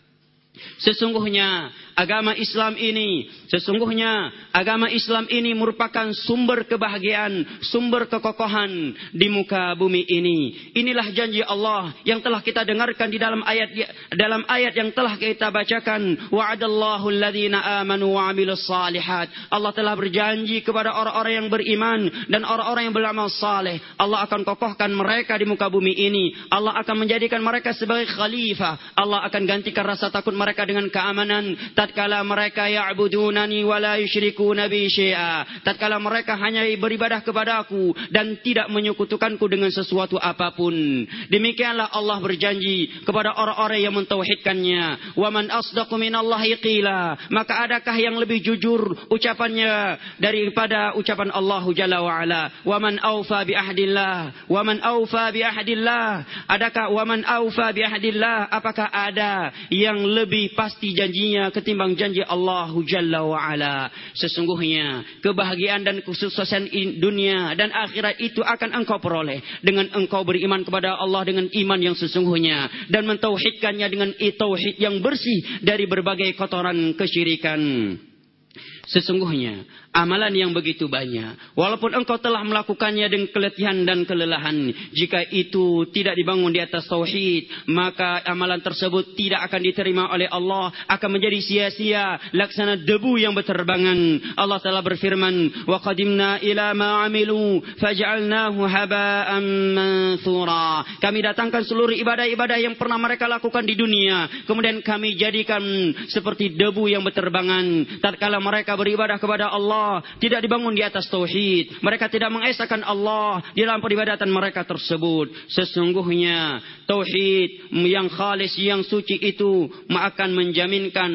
Sesungguhnya agama Islam ini, sesungguhnya agama Islam ini merupakan sumber kebahagiaan, sumber kekokohan di muka bumi ini. Inilah janji Allah yang telah kita dengarkan di dalam ayat dalam ayat yang telah kita bacakan. Wa'adallahu alladhina amanu wa 'amilus shalihat. Allah telah berjanji kepada orang-orang yang beriman dan orang-orang yang beramal saleh. Allah akan kokohkan mereka di muka bumi ini. Allah akan menjadikan mereka sebagai khalifah. Allah akan gantikan rasa takut mereka dengan keamanan. Tatkala mereka ya'budunani wa la yusyrikuna bi syai'a, tatkala mereka hanya beribadah kepadaku dan tidak menyekutukanku dengan sesuatu apapun. Demikianlah Allah berjanji kepada orang-orang yang mentauhidkannya. Wa man asdaqu minallahi qila, maka adakah yang lebih jujur ucapannya daripada ucapan Allah Jalla wa Ala? Wa man aufa bi ahdillah, wa man aufa bi ahdillah, adakah wa man aufa bi ahdillah, apakah ada yang lebih pasti janjinya ketimbang janji Allah Jalla wa Ala? Sesungguhnya kebahagiaan dan kesuksesan dunia dan akhirat itu akan engkau peroleh dengan engkau beriman kepada Allah dengan iman yang sesungguhnya dan mentauhidkannya dengan tauhid yang bersih dari berbagai kotoran kesyirikan. Sesungguhnya amalan yang begitu banyak, walaupun engkau telah melakukannya dengan keletihan dan kelelahan, jika itu tidak dibangun di atas tauhid, maka amalan tersebut tidak akan diterima oleh Allah, akan menjadi sia-sia, laksana debu yang berterbangan. Allah telah berfirman, wa qadimna ila ma amilu faj'alnahu haba'an manthura. Kami datangkan seluruh ibadah-ibadah yang pernah mereka lakukan di dunia, kemudian kami jadikan seperti debu yang berterbangan. Tatkala mereka beribadah kepada Allah tidak dibangun di atas tauhid, mereka tidak mengesahkan Allah di dalam peribadatan mereka tersebut. Sesungguhnya tauhid yang khalis, yang suci itu akan menjaminkan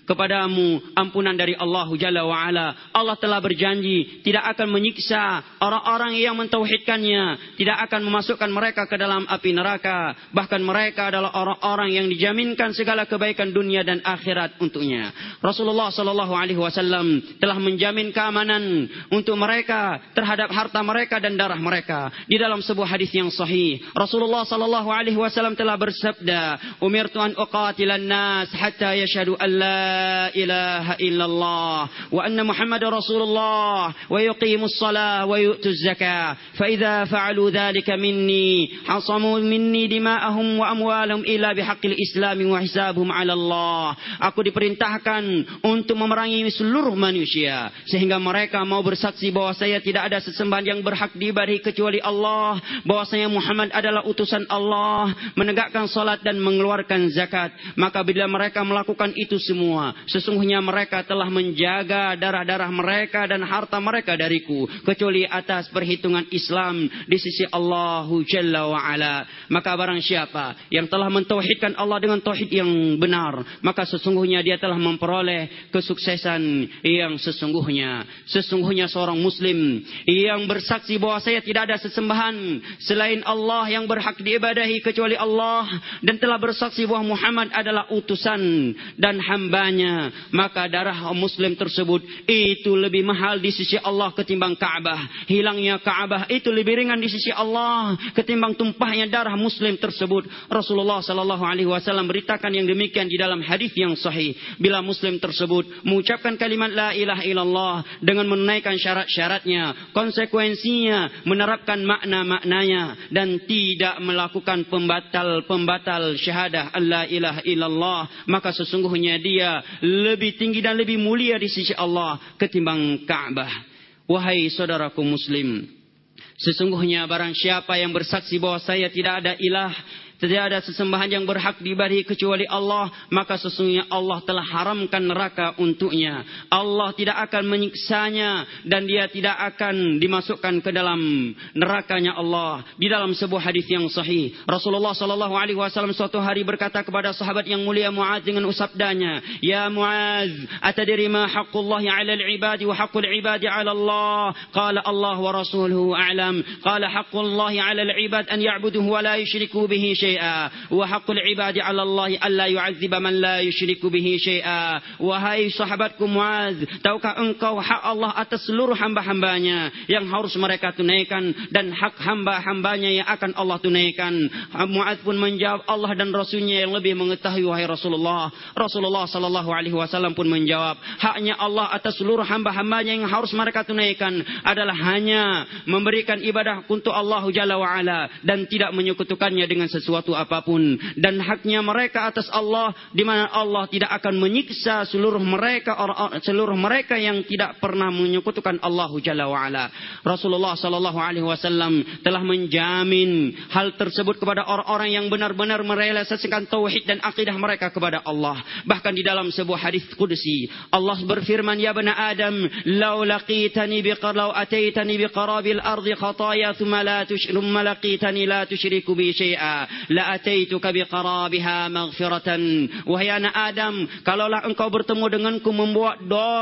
kepadamu ampunan dari Allah Jalla wa'ala. Allah telah berjanji tidak akan menyiksa orang-orang yang mentauhidkannya, tidak akan memasukkan mereka ke dalam api neraka. Bahkan mereka adalah orang-orang yang dijaminkan segala kebaikan dunia dan akhirat untuknya. Rasulullah sallallahu alaihi wasallam telah menjamin keamanan untuk mereka terhadap harta mereka dan darah mereka. Di dalam sebuah hadis yang sahih, Rasulullah sallallahu alaihi wasallam telah bersabda, "Umirtu an uqatilan nas hatta yashhadu an la ilaha illallah wa anna Muhammadar Rasulullah wa yuqimus shalah wa yu'tuz zakah. Fa idza fa'alu dzalika minni hasamu minni dima'ahum wa amwalahum illa bihaqqil Islam wa hisabuhum 'ala Allah." Aku diperintahkan untuk memerangi seluruh manusia sehingga mereka mau bersaksi bahwa saya tidak ada sesembahan yang berhak diibadahi kecuali Allah, bahwasanya Muhammad adalah utusan Allah, menegakkan salat dan mengeluarkan zakat. Maka bila mereka melakukan itu semua, sesungguhnya mereka telah menjaga darah-darah mereka dan harta mereka dariku, kecuali atas perhitungan Islam di sisi Allah Jalla wa'ala. Maka barang siapa yang telah mentauhidkan Allah dengan tauhid yang benar, maka sesungguhnya dia telah memperoleh kesuksesan yang sesungguhnya. Sesungguhnya seorang muslim yang bersaksi bahwa saya tidak ada sesembahan selain Allah yang berhak diibadahi kecuali Allah, dan telah bersaksi bahwa Muhammad adalah utusan dan hambanya, maka darah muslim tersebut itu lebih mahal di sisi Allah ketimbang Ka'bah. Hilangnya Ka'bah itu lebih ringan di sisi Allah ketimbang tumpahnya darah muslim tersebut. Rasulullah sallallahu alaihi wasallam beritakan yang demikian di dalam hadis yang sahih. Bila muslim tersebut mengucapkan kalimat la ilaha illallah dengan menunaikan syarat-syaratnya, konsekuensinya menerapkan makna-maknanya, dan tidak melakukan pembatal-pembatal syahadah la ilaha illallah, maka sesungguhnya dia lebih tinggi dan lebih mulia di sisi Allah ketimbang Ka'bah. Wahai saudaraku muslim, sesungguhnya barang siapa yang bersaksi bahwa saya tidak ada ilah, tidak ada sesembahan yang berhak diibadahi kecuali Allah, maka sesungguhnya Allah telah haramkan neraka untuknya. Allah tidak akan menyiksanya dan dia tidak akan dimasukkan ke dalam nerakanya Allah. Di dalam sebuah hadis yang sahih, Rasulullah sallallahu alaihi wasallam suatu hari berkata kepada sahabat yang mulia Mu'adz dengan sabdanya, "Ya Mu'adz, atadri ma haqqullahi 'alal 'ibadi wa haqqul 'ibadi 'ala Allah?" Qala Allah wa rasuluhu a'lam. Qala haqqullahi 'alal 'ibad an ya'buduhu wa la yusyriku bihi syai'an. Wa haqqul ibadi 'ala Allah alla yu'adziba man la yusyriku bihi syai'a. Wahai sahabatku Mu'adz, tahukah engkau hak Allah atas seluruh hamba-hambanya yang harus mereka tunaikan, dan hak hamba-hambanya yang akan Allah tunaikan? Mu'adz pun menjawab, Allah dan Rasulnya yang lebih mengetahui wahai Rasulullah. Rasulullah sallallahu alaihi wasallam pun menjawab, haknya Allah atas seluruh hamba-hambanya yang harus mereka tunaikan adalah hanya memberikan ibadah untuk Allah Jalla wa'ala dan tidak menyekutukannya dengan sesuatu apapun, dan haknya mereka atas Allah, di mana Allah tidak akan menyiksa seluruh mereka orang seluruh mereka yang tidak pernah menyekutukan Allah Jalla wa Ala. Rasulullah sallallahu alaihi wasallam telah menjamin hal tersebut kepada orang-orang yang benar-benar merealisasikan tauhid dan akidah mereka kepada Allah. Bahkan di dalam sebuah hadis qudsi, Allah berfirman, "Ya bani Adam, law laqitani biqalau ataitani biqarabil ardi khataya thumma la tushriku laqitani la tusyriku bi syai'a la ataituka biqarabiha maghfiratan." Wahai anak Adam, kalaulah engkau bertemu denganku membawa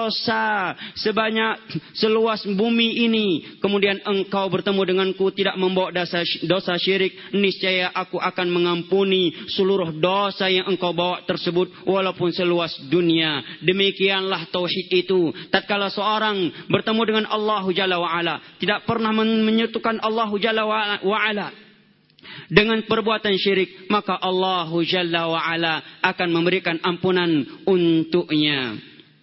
dosa sebanyak seluas bumi ini, kemudian engkau bertemu denganku tidak membawa dosa, dosa syirik, niscaya aku akan mengampuni seluruh dosa yang engkau bawa tersebut walaupun seluas dunia. Demikianlah tauhid itu. Tatkala seorang bertemu dengan Allah Jalla wa Ala, tidak pernah menyekutukan Allah Jalla wa Ala dengan perbuatan syirik, maka Allah Jalla wa Ala akan memberikan ampunan untuknya.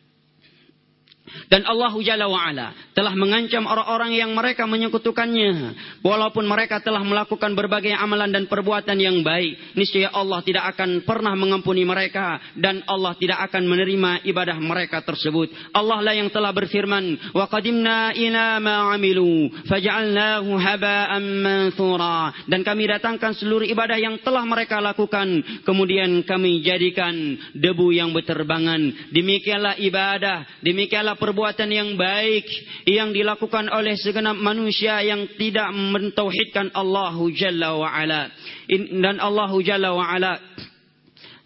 Dan Allah Jalla wa Ala telah mengancam orang-orang yang mereka menyekutukannya, walaupun mereka telah melakukan berbagai amalan dan perbuatan yang baik, niscaya Allah tidak akan pernah mengampuni mereka dan Allah tidak akan menerima ibadah mereka tersebut. Allah lah yang telah berfirman, "Wa qadimna ila ma 'amilu faj'alnahu haba'an manthura." Dan kami datangkan seluruh ibadah yang telah mereka lakukan, kemudian kami jadikan debu yang berterbangan. Demikianlah ibadah, demikianlah perbuatan yang baik yang dilakukan oleh segenap manusia yang tidak mentauhidkan Allah Jalla wa Ala. Dan Allah Jalla wa Ala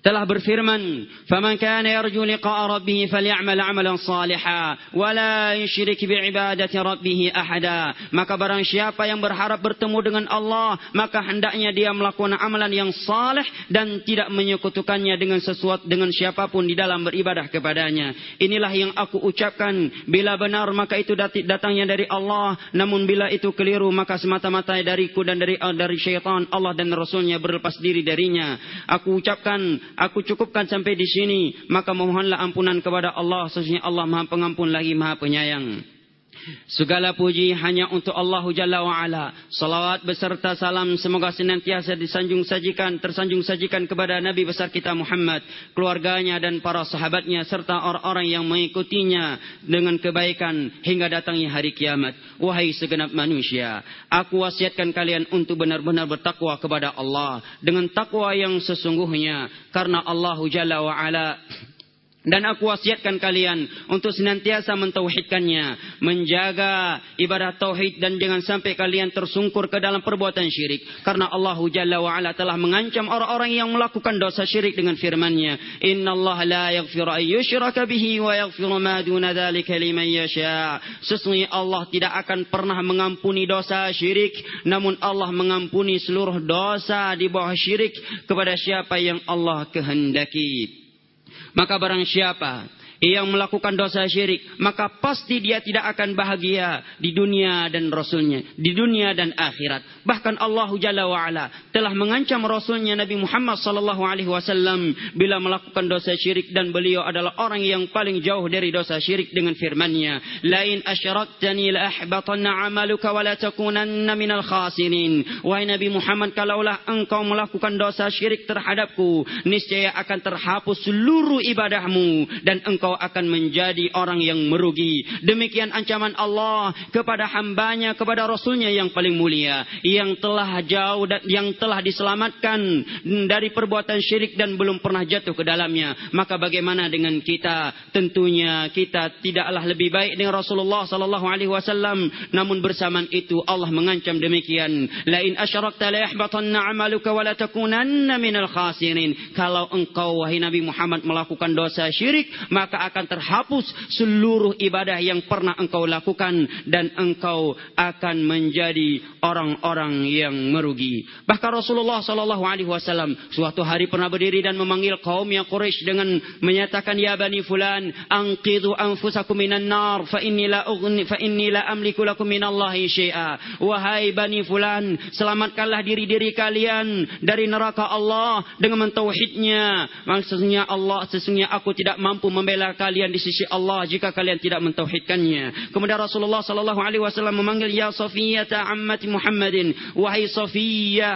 telah berfirman, "Faman kana yarju liqa'a rabbih falyamal 'amalan shalihan wa la yusyrik bi'ibadati rabbih ahada." Maka barang siapa yang berharap bertemu dengan Allah, maka hendaknya dia melakukan amalan yang saleh dan tidak menyekutukannya dengan sesuatu dengan siapapun di dalam beribadah kepadanya. Inilah yang aku ucapkan, bila benar maka itu datangnya dari Allah, namun bila itu keliru maka semata-mata dariku dan dari dari syaitan. Allah dan Rasulnya berlepas diri darinya. Aku ucapkan, aku cukupkan sampai di sini. Maka mohonlah ampunan kepada Allah, sesungguhnya Allah Maha Pengampun lagi Maha Penyayang. Segala puji hanya untuk Allah Jalla wa'ala. Salawat beserta salam semoga senantiasa disanjung sajikan, tersanjung sajikan kepada Nabi besar kita Muhammad, keluarganya dan para sahabatnya, serta orang-orang yang mengikutinya dengan kebaikan hingga datangnya hari kiamat. Wahai segenap manusia, aku wasiatkan kalian untuk benar-benar bertakwa kepada Allah dengan takwa yang sesungguhnya, karena Allah Jalla wa'ala. Dan aku wasiatkan kalian untuk senantiasa mentauhidkannya, menjaga ibadah tauhid, dan jangan sampai kalian tersungkur ke dalam perbuatan syirik. Karena Allah Jalla wa'ala telah mengancam orang-orang yang melakukan dosa syirik dengan firman-Nya, "Innallaha la yaghfiru an yushraka bihi wa yaghfiru ma duna dzalika liman yasha." Sesungguhnya Allah tidak akan pernah mengampuni dosa syirik, namun Allah mengampuni seluruh dosa di bawah syirik kepada siapa yang Allah kehendaki. Maka barang siapa yang melakukan dosa syirik, maka pasti dia tidak akan bahagia di dunia dan Rasulnya, di dunia dan akhirat. Bahkan Allah Jalla wa'ala telah mengancam Rasulnya Nabi Muhammad sallallahu alaihi wasallam bila melakukan dosa syirik, dan beliau adalah orang yang paling jauh dari dosa syirik dengan firman-Nya, "Lain asyraktani la ahbatanna 'amaluka wa la takunanna minal khasirin." Wahai Nabi Muhammad, kalaulah engkau melakukan dosa syirik terhadapku, niscaya akan terhapus seluruh ibadahmu dan engkau akan menjadi orang yang merugi. Demikian ancaman Allah kepada hambanya, kepada Rasulnya yang paling mulia, yang telah jauh dan yang telah diselamatkan dari perbuatan syirik dan belum pernah jatuh ke dalamnya. Maka bagaimana dengan kita? Tentunya kita tidaklah lebih baik dengan Rasulullah sallallahu alaihi wasallam. Namun bersamaan itu Allah mengancam demikian, "Lain asyrakta la yahbatanna 'amaluka wa la takunanna minal khasirin." Kalau engkau wahai Nabi Muhammad melakukan dosa syirik, maka akan terhapus seluruh ibadah yang pernah engkau lakukan dan engkau akan menjadi orang-orang yang merugi. Bahkan Rasulullah sallallahu alaihi wasallam suatu hari pernah berdiri dan memanggil kaum yang Quraisy dengan menyatakan, "Ya bani fulan, anqidhu anfusakum minan nar fa inni la ughni fa inni la amliku lakum minallahi syai'a." Wahai bani fulan, selamatkanlah diri-diri kalian dari neraka Allah dengan mentauhidnya. Maksudnya Allah, sesungguhnya aku tidak mampu membela kalian di sisi Allah jika kalian tidak mentauhidkannya. Kemudian Rasulullah sallallahu alaihi wasallam memanggil, "Ya Safiyah ammati Muhammadin." Wahai Safiyah,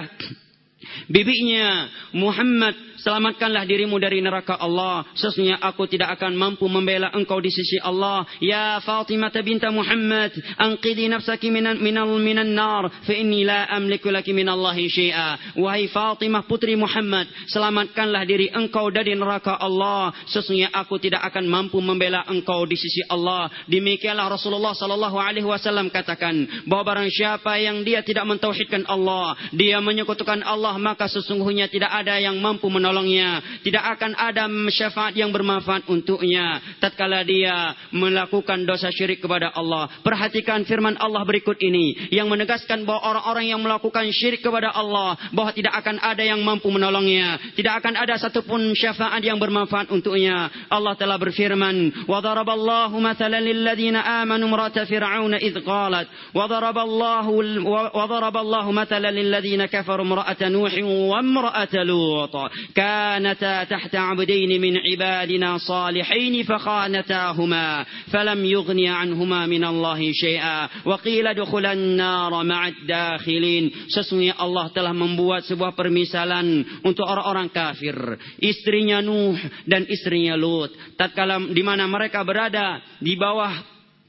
bibinya Muhammad, selamatkanlah dirimu dari neraka Allah. Sesungguhnya aku tidak akan mampu membela engkau di sisi Allah. Ya Fatimah binta Muhammad, anqidhi nafsaki minan minal minan nar fa inni la amliku laki minallahi syai'a. Wahai Fatimah putri Muhammad, selamatkanlah diri engkau dari neraka Allah. Sesungguhnya aku tidak akan mampu membela engkau di sisi Allah. Demikianlah Rasulullah sallallahu alaihi wasallam katakan bahwa barang siapa yang dia tidak mentauhidkan Allah, dia menyekutukan Allah, maka sesungguhnya tidak ada yang mampu menolongnya, tidak akan ada syafaat yang bermanfaat untuknya tatkala dia melakukan dosa syirik kepada Allah. Perhatikan firman Allah berikut ini yang menegaskan bahwa orang-orang yang melakukan syirik kepada Allah, bahwa tidak akan ada yang mampu menolongnya, tidak akan ada satupun syafaat yang bermanfaat untuknya. Allah telah berfirman, "Wa daraballahu mathalan lil ladzina amanu imra'ata fir'auna idz qalat wa daraballahu wa daraballahu mathalan lil ladzina kafaru imra'ata nuhin wa imra'ata lut كانتا تحت عبدين من عبادنا صالحين فخانتاهما فلم يغني عنهما من الله شيئا وقيل ادخلا النار مع الداخلين." Sesungguhnya Allah telah membuat sebuah permisalan untuk orang-orang kafir, istrinya Nuh dan istrinya Lut, tatkala di mana mereka berada di bawah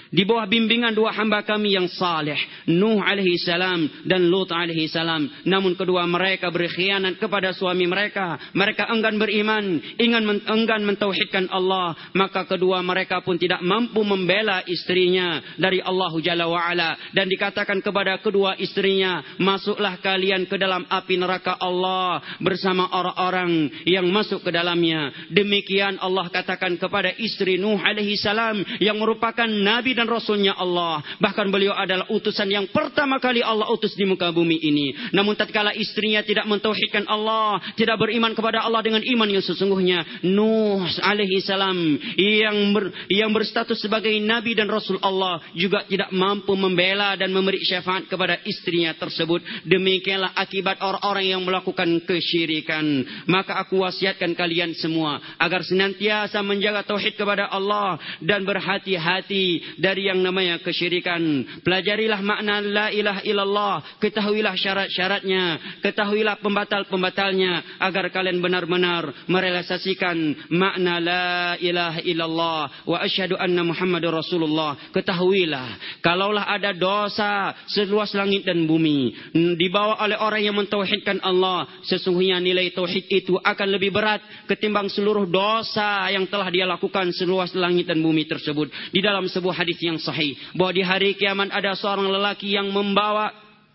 di bawah bimbingan dua hamba kami yang saleh, Nuh alaihi salam dan Lut alaihi salam. Namun kedua mereka berkhianat kepada suami mereka. Mereka enggan beriman, enggan enggan mentauhidkan Allah. Maka kedua mereka pun tidak mampu membela istrinya dari Allah Jalla wa Ala, dan dikatakan kepada kedua istrinya, masuklah kalian ke dalam api neraka Allah bersama orang-orang yang masuk ke dalamnya. Demikian Allah katakan kepada istri Nuh alaihi salam yang merupakan nabi dan rasulnya Allah. Bahkan beliau adalah utusan yang pertama kali Allah utus di muka bumi ini. Namun tatkala istrinya tidak mentauhidkan Allah, tidak beriman kepada Allah dengan iman yang sesungguhnya, Nuh alaihi salam yang ber, yang berstatus sebagai nabi dan rasul Allah juga tidak mampu membela dan memberi syafaat kepada istrinya tersebut. Demikianlah akibat orang-orang yang melakukan kesyirikan. Maka aku wasiatkan kalian semua agar senantiasa menjaga tauhid kepada Allah dan berhati-hati dari yang namanya kesyirikan. Pelajarilah makna la ilaha illallah, ketahuilah syarat-syaratnya, ketahuilah pembatal-pembatalnya, agar kalian benar-benar merealisasikan makna la ilaha illallah wa asyhadu anna Muhammadur Rasulullah. Ketahuilah, kalaulah ada dosa seluas langit dan bumi dibawa oleh orang yang mentauhidkan Allah, sesungguhnya nilai tauhid itu akan lebih berat ketimbang seluruh dosa yang telah dia lakukan seluas langit dan bumi tersebut. Di dalam sebuah hadis yang sahih, bahwa di hari kiamat ada seorang lelaki yang membawa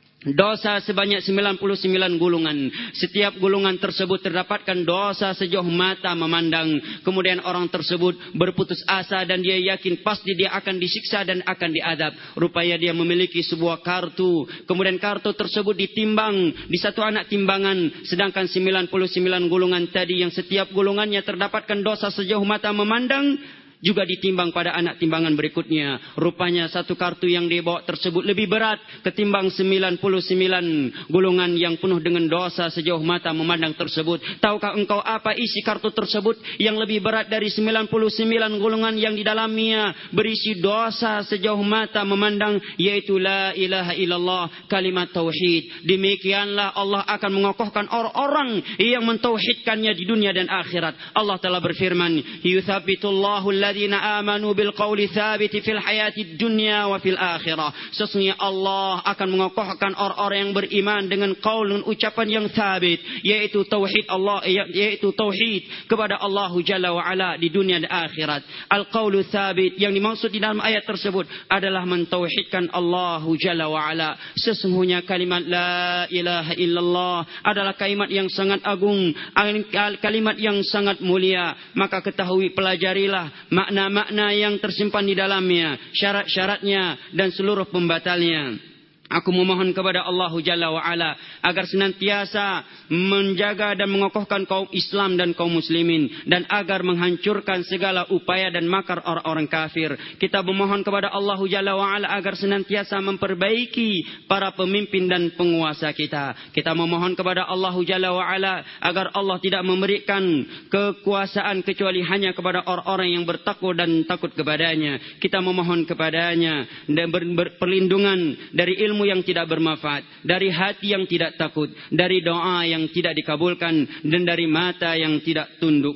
dosa sebanyak sembilan puluh sembilan gulungan. Setiap gulungan tersebut terdapatkan dosa sejauh mata memandang. Kemudian orang tersebut berputus asa dan dia yakin pasti dia akan disiksa dan akan diadab. Rupanya dia memiliki sebuah kartu. Kemudian kartu tersebut ditimbang di satu anak timbangan. Sedangkan sembilan puluh sembilan gulungan tadi yang setiap gulungannya terdapatkan dosa sejauh mata memandang juga ditimbang pada anak timbangan berikutnya. Rupanya satu kartu yang dibawa tersebut lebih berat ketimbang sembilan puluh sembilan gulungan yang penuh dengan dosa sejauh mata memandang tersebut. Tahukah engkau apa isi kartu tersebut yang lebih berat dari sembilan puluh sembilan gulungan yang di dalamnya berisi dosa sejauh mata memandang, yaitu la ilaha illallah, kalimat tauhid. Demikianlah Allah akan mengokohkan orang-orang yang mentauhidkannya di dunia dan akhirat. Allah telah berfirman, yuthabbitullahu alladzina amanu bil qawli tsabiti fil hayati dunya wa fil akhirah. Sesungguhnya Allah akan mengokohkan orang-orang yang beriman dengan qaul dan ucapan yang tsabit, yaitu tauhid Allah, yaitu tauhid kepada Allah Jalla wa Ala di dunia dan akhirat. Al qaulu tsabit yang dimaksud di dalam ayat tersebut adalah mentauhidkan Allah Jalla wa Ala. Sesungguhnya kalimat la ilaha illallah adalah kalimat yang sangat agung, kalimat yang sangat mulia. Maka ketahui, pelajarilah makna-makna yang tersimpan di dalamnya, syarat-syaratnya dan seluruh pembatalnya. Aku memohon kepada Allah Jalla wa Ala agar senantiasa menjaga dan mengokohkan kaum Islam dan kaum muslimin, dan agar menghancurkan segala upaya dan makar orang-orang kafir. Kita memohon kepada Allah Jalla wa Ala agar senantiasa memperbaiki para pemimpin dan penguasa kita. Kita memohon kepada Allah Jalla wa Ala agar Allah tidak memberikan kekuasaan kecuali hanya kepada orang-orang yang bertakwa dan takut kepadanya. Kita memohon kepadanya dan berperlindungan dari ilmu yang tidak bermanfaat, dari hati yang tidak takut, dari doa yang tidak dikabulkan, dan dari mata yang tidak tunduk.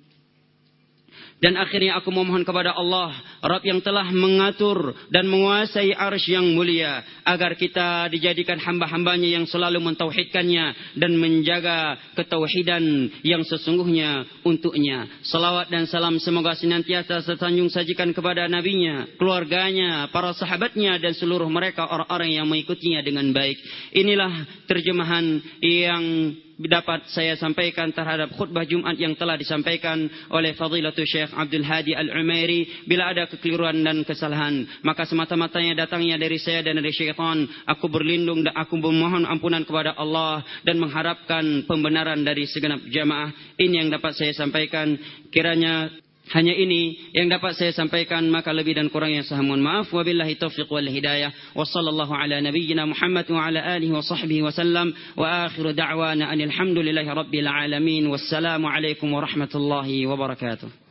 Dan akhirnya aku memohon kepada Allah, Rabb yang telah mengatur dan menguasai arsy yang mulia, agar kita dijadikan hamba-hambanya yang selalu mentauhidkannya dan menjaga ketauhidan yang sesungguhnya untuknya. Salawat dan salam semoga senantiasa tersanjung sajikan kepada nabinya, keluarganya, para sahabatnya, dan seluruh mereka orang-orang yang mengikutinya dengan baik. Inilah terjemahan yang dapat saya sampaikan terhadap khutbah Jumat yang telah disampaikan oleh Fadilatul Syekh Abdul Hadi Al-Umairi. Bila ada kekeliruan dan kesalahan, maka semata-matanya datangnya dari saya dan dari syaitan. Aku berlindung dan aku memohon ampunan kepada Allah dan mengharapkan pembenaran dari segenap jamaah. Ini yang dapat saya sampaikan. Kiranya hanya ini yang dapat saya sampaikan, maka lebih dan kurang yang saya mohon maaf. Wabillahi taufiq wal hidayah. Wassallallahu ala nabiyyina Muhammad wa ala alihi wa sahbihi wa sallam. Wa akhiru da'wana anil hamdulillahi rabbil alamin. Wassalamu alaikum warahmatullahi wabarakatuh.